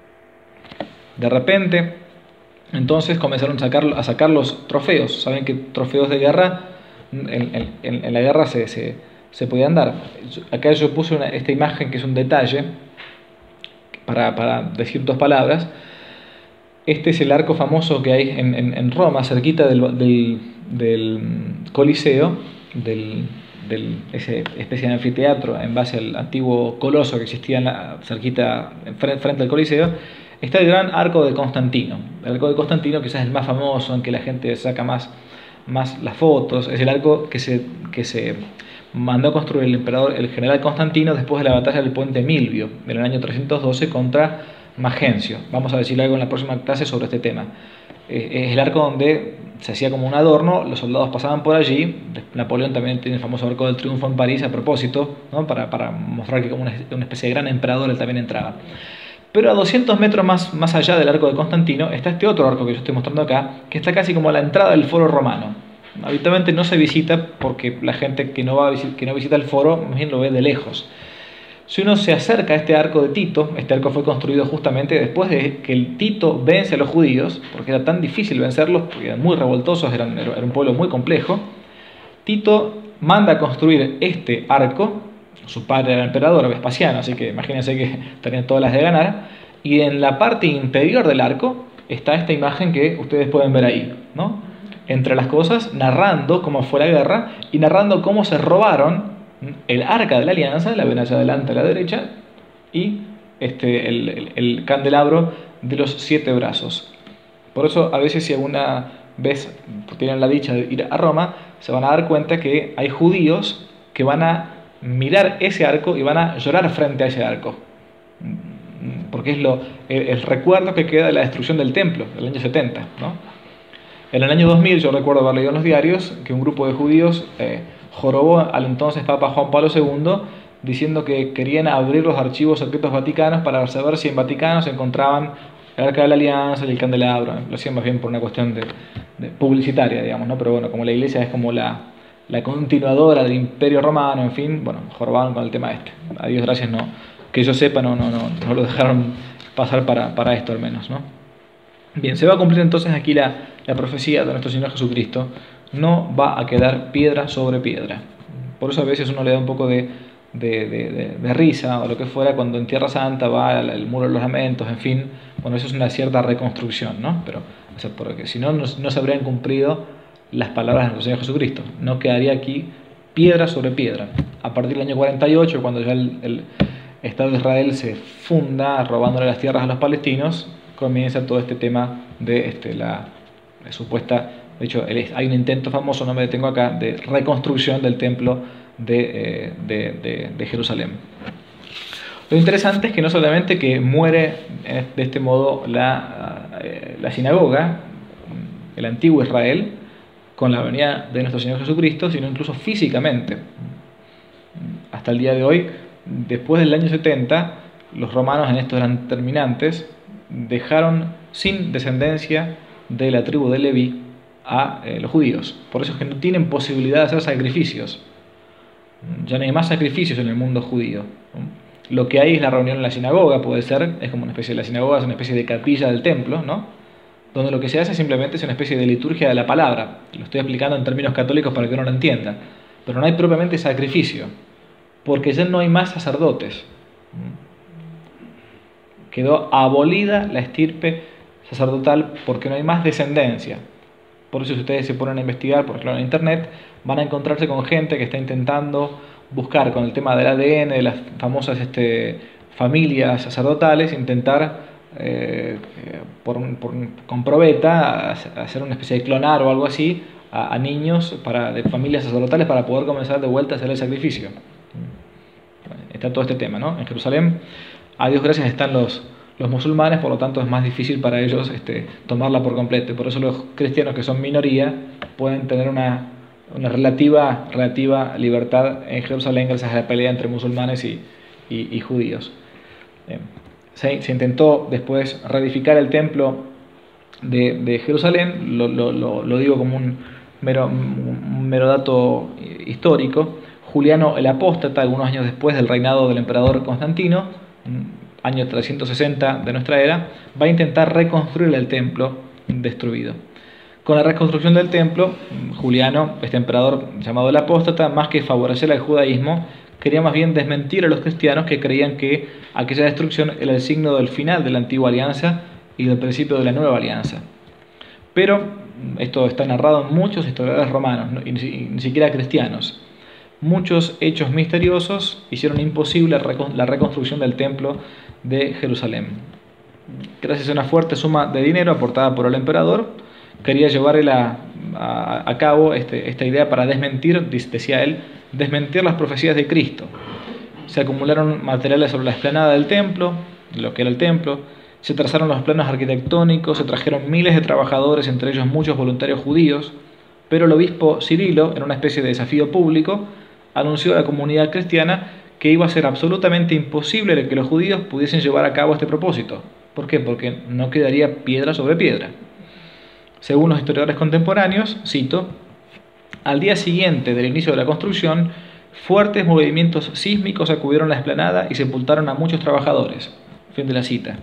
De repente, entonces comenzaron a sacar, a sacar los trofeos. Saben que trofeos de guerra, en, en, en la guerra se, se, se podían dar. Acá yo puse una, esta imagen que es un detalle, para, para decir dos palabras. Este es el arco famoso que hay en, en, en Roma, cerquita del, del, del Coliseo, del, del, esa especie de anfiteatro en base al antiguo coloso que existía en la, cerquita, frente, frente al Coliseo. Está el gran arco de Constantino. El arco de Constantino quizás es el más famoso, en que la gente saca más, más las fotos. Es el arco que se, que se mandó a construir el emperador, el general Constantino, después de la batalla del puente Milvio, en el año trescientos doce, contra Magencio. Vamos a decir algo en la próxima clase sobre este tema. Es el arco donde se hacía como un adorno, los soldados pasaban por allí. Napoleón también tiene el famoso arco del triunfo en París a propósito, ¿no? para, para mostrar que como una, una especie de gran emperador él también entraba. Pero a doscientos metros más, más allá del arco de Constantino está este otro arco que yo estoy mostrando acá, que está casi como a la entrada del foro romano. Habitualmente no se visita porque la gente que no, va a visit, que no visita el foro más bien lo ve de lejos. Si uno se acerca a este arco de Tito, este arco fue construido justamente después de que el Tito vence a los judíos, porque era tan difícil vencerlos, porque eran muy revoltosos, eran, era un pueblo muy complejo. Tito manda a construir este arco, su padre era el emperador Vespasiano, así que imagínense que tenían todas las de ganar, y en la parte interior del arco está esta imagen que ustedes pueden ver ahí, ¿no? Entre las cosas, narrando cómo fue la guerra y narrando cómo se robaron el arca de la alianza, la ven allá adelante a la derecha, y este, el, el, el candelabro de los siete brazos. Por eso a veces si alguna vez tienen la dicha de ir a Roma, se van a dar cuenta que hay judíos que van a mirar ese arco y van a llorar frente a ese arco, porque es lo, el, el recuerdo que queda de la destrucción del templo del año setenta, ¿no? En el año dos mil yo recuerdo haber leído en los diarios que un grupo de judíos eh, jorobó al entonces Papa Juan Pablo segundo diciendo que querían abrir los archivos secretos vaticanos para saber si en Vaticano se encontraban el Arca de la Alianza y el candelabro. Lo hacían más bien por una cuestión de, de publicitaria, digamos, ¿no? Pero bueno, como la Iglesia es como la, la continuadora del Imperio Romano, en fin, bueno, jorobaron con el tema este. A Dios gracias no que yo sepa, no, no, no, no lo dejaron pasar para, para esto al menos, ¿no? Bien, se va a cumplir entonces aquí la, la profecía de nuestro Señor Jesucristo. No va a quedar piedra sobre piedra. Por eso a veces uno le da un poco de, de, de, de, de risa o lo que fuera cuando en Tierra Santa va el, el muro de los lamentos, en fin, bueno, eso es una cierta reconstrucción, ¿no? Pero, o sea, porque si no, no, no se habrían cumplido las palabras de nuestro Señor Jesucristo. No quedaría aquí piedra sobre piedra. A partir del año cuarenta y ocho, cuando ya el, el Estado de Israel se funda robándole las tierras a los palestinos, comienza todo este tema de este, la, la supuesta, de hecho hay un intento famoso, no me detengo acá, de reconstrucción del templo de, eh, de, de, de Jerusalén. Lo interesante es que no solamente que muere de este modo la, la sinagoga, el antiguo Israel, con la venida de nuestro Señor Jesucristo, sino incluso físicamente. Hasta el día de hoy, después del año setenta, los romanos, en esto eran terminantes, dejaron sin descendencia de la tribu de Leví a eh, los judíos. Por eso es que no tienen posibilidad de hacer sacrificios. Ya no hay más sacrificios en el mundo judío. Lo que hay es la reunión en la sinagoga, puede ser, es como una especie de la sinagoga, es una especie de capilla del templo, ¿no? Donde lo que se hace simplemente es una especie de liturgia de la palabra. Lo estoy explicando en términos católicos para que uno lo entienda. Pero no hay propiamente sacrificio, porque ya no hay más sacerdotes. Quedó abolida la estirpe sacerdotal porque no hay más descendencia. Por eso si ustedes se ponen a investigar, por ejemplo en internet, van a encontrarse con gente que está intentando buscar con el tema del A D N, de las famosas este, familias sacerdotales, intentar eh, por, por, con probeta hacer una especie de clonar o algo así a, a niños para, de familias sacerdotales para poder comenzar de vuelta a hacer el sacrificio. Está todo este tema, ¿no? En Jerusalén, a Dios gracias, están los, los musulmanes, por lo tanto es más difícil para ellos este, tomarla por completo. Por eso los cristianos, que son minoría, pueden tener una, una relativa, relativa libertad en Jerusalén gracias a la pelea entre musulmanes y, y, y judíos. Bien. Se, se intentó después reedificar el templo de, de Jerusalén, lo, lo, lo, lo digo como un mero, un mero dato histórico. Juliano el Apóstata, algunos años después del reinado del emperador Constantino, año trescientos sesenta de nuestra era, va a intentar reconstruir el templo destruido. Con la reconstrucción del templo, Juliano, este emperador llamado el Apóstata, más que favorecer al judaísmo, quería más bien desmentir a los cristianos que creían que aquella destrucción era el signo del final de la antigua alianza y del principio de la nueva alianza. Pero esto está narrado en muchos historiadores romanos, ¿no? y ni, ni siquiera cristianos. Muchos hechos misteriosos hicieron imposible la reconstrucción del templo de Jerusalén. Gracias a una fuerte suma de dinero aportada por el emperador, quería llevar a, a, a cabo este, esta idea para desmentir, decía él, desmentir las profecías de Cristo. Se acumularon materiales sobre la explanada del templo, lo que era el templo, se trazaron los planos arquitectónicos, se trajeron miles de trabajadores, entre ellos muchos voluntarios judíos, pero el obispo Cirilo, en una especie de desafío público, anunció a la comunidad cristiana que iba a ser absolutamente imposible que los judíos pudiesen llevar a cabo este propósito. ¿Por qué? Porque no quedaría piedra sobre piedra. Según los historiadores contemporáneos, cito, al día siguiente del inicio de la construcción, fuertes movimientos sísmicos sacudieron la explanada y sepultaron a muchos trabajadores. Fin de la cita.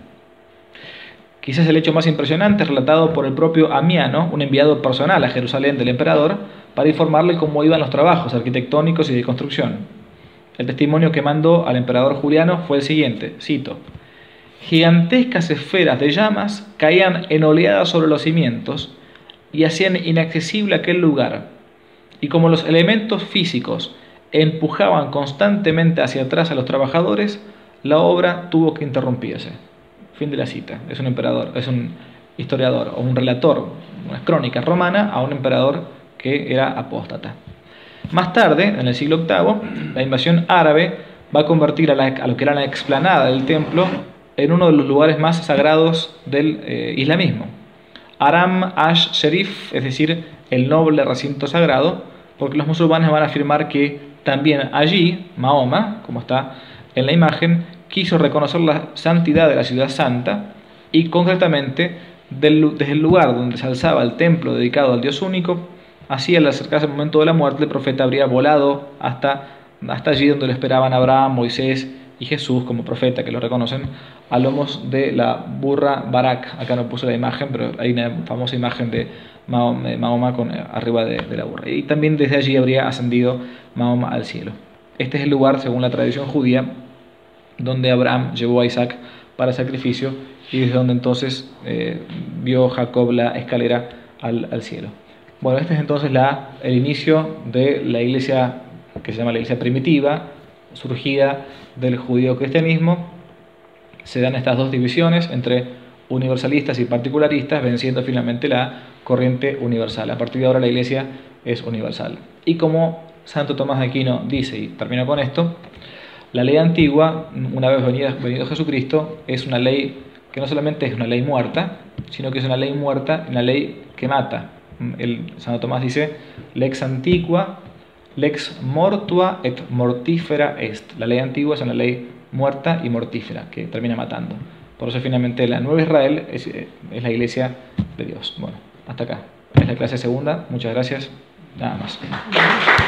Quizás el hecho más impresionante es relatado por el propio Amiano, un enviado personal a Jerusalén del emperador, para informarle cómo iban los trabajos arquitectónicos y de construcción. El testimonio que mandó al emperador Juliano fue el siguiente, cito, gigantescas esferas de llamas caían en oleadas sobre los cimientos y hacían inaccesible aquel lugar, y como los elementos físicos empujaban constantemente hacia atrás a los trabajadores, la obra tuvo que interrumpirse. Fin de la cita. Es un emperador, es un historiador o un relator, una crónica romana a un emperador que era apóstata. Más tarde, en el siglo octavo, la invasión árabe va a convertir a, la, a lo que era la explanada del templo en uno de los lugares más sagrados del eh, islamismo. Aram ash-Sharif, es decir, el noble recinto sagrado, porque los musulmanes van a afirmar que también allí, Mahoma, como está en la imagen, quiso reconocer la santidad de la ciudad santa y concretamente del, desde el lugar donde se alzaba el templo dedicado al Dios único, así al acercarse el momento de la muerte, el profeta habría volado hasta, hasta allí donde lo esperaban Abraham, Moisés y Jesús como profeta, que lo reconocen, a lomos de la burra Barak. Acá no puse la imagen, pero hay una famosa imagen de Mahoma, de Mahoma con, arriba de, de la burra. Y también desde allí habría ascendido Mahoma al cielo. Este es el lugar, según la tradición judía, donde Abraham llevó a Isaac para sacrificio y desde donde entonces eh, vio Jacob la escalera al, al cielo. Bueno, este es entonces la, el inicio de la iglesia que se llama la iglesia primitiva, surgida del judío-cristianismo. Se dan estas dos divisiones entre universalistas y particularistas, venciendo finalmente la corriente universal. A partir de ahora la iglesia es universal. Y como Santo Tomás de Aquino dice, y termino con esto, la ley antigua, una vez venido, venido Jesucristo, es una ley que no solamente es una ley muerta, sino que es una ley muerta, una ley que mata. El Santo Tomás dice, lex antiqua, lex mortua et mortífera est. La ley antigua es una ley muerta y mortífera, que termina matando. Por eso finalmente la Nueva Israel es, es la iglesia de Dios. Bueno, hasta acá. Es la clase segunda. Muchas gracias. Nada más.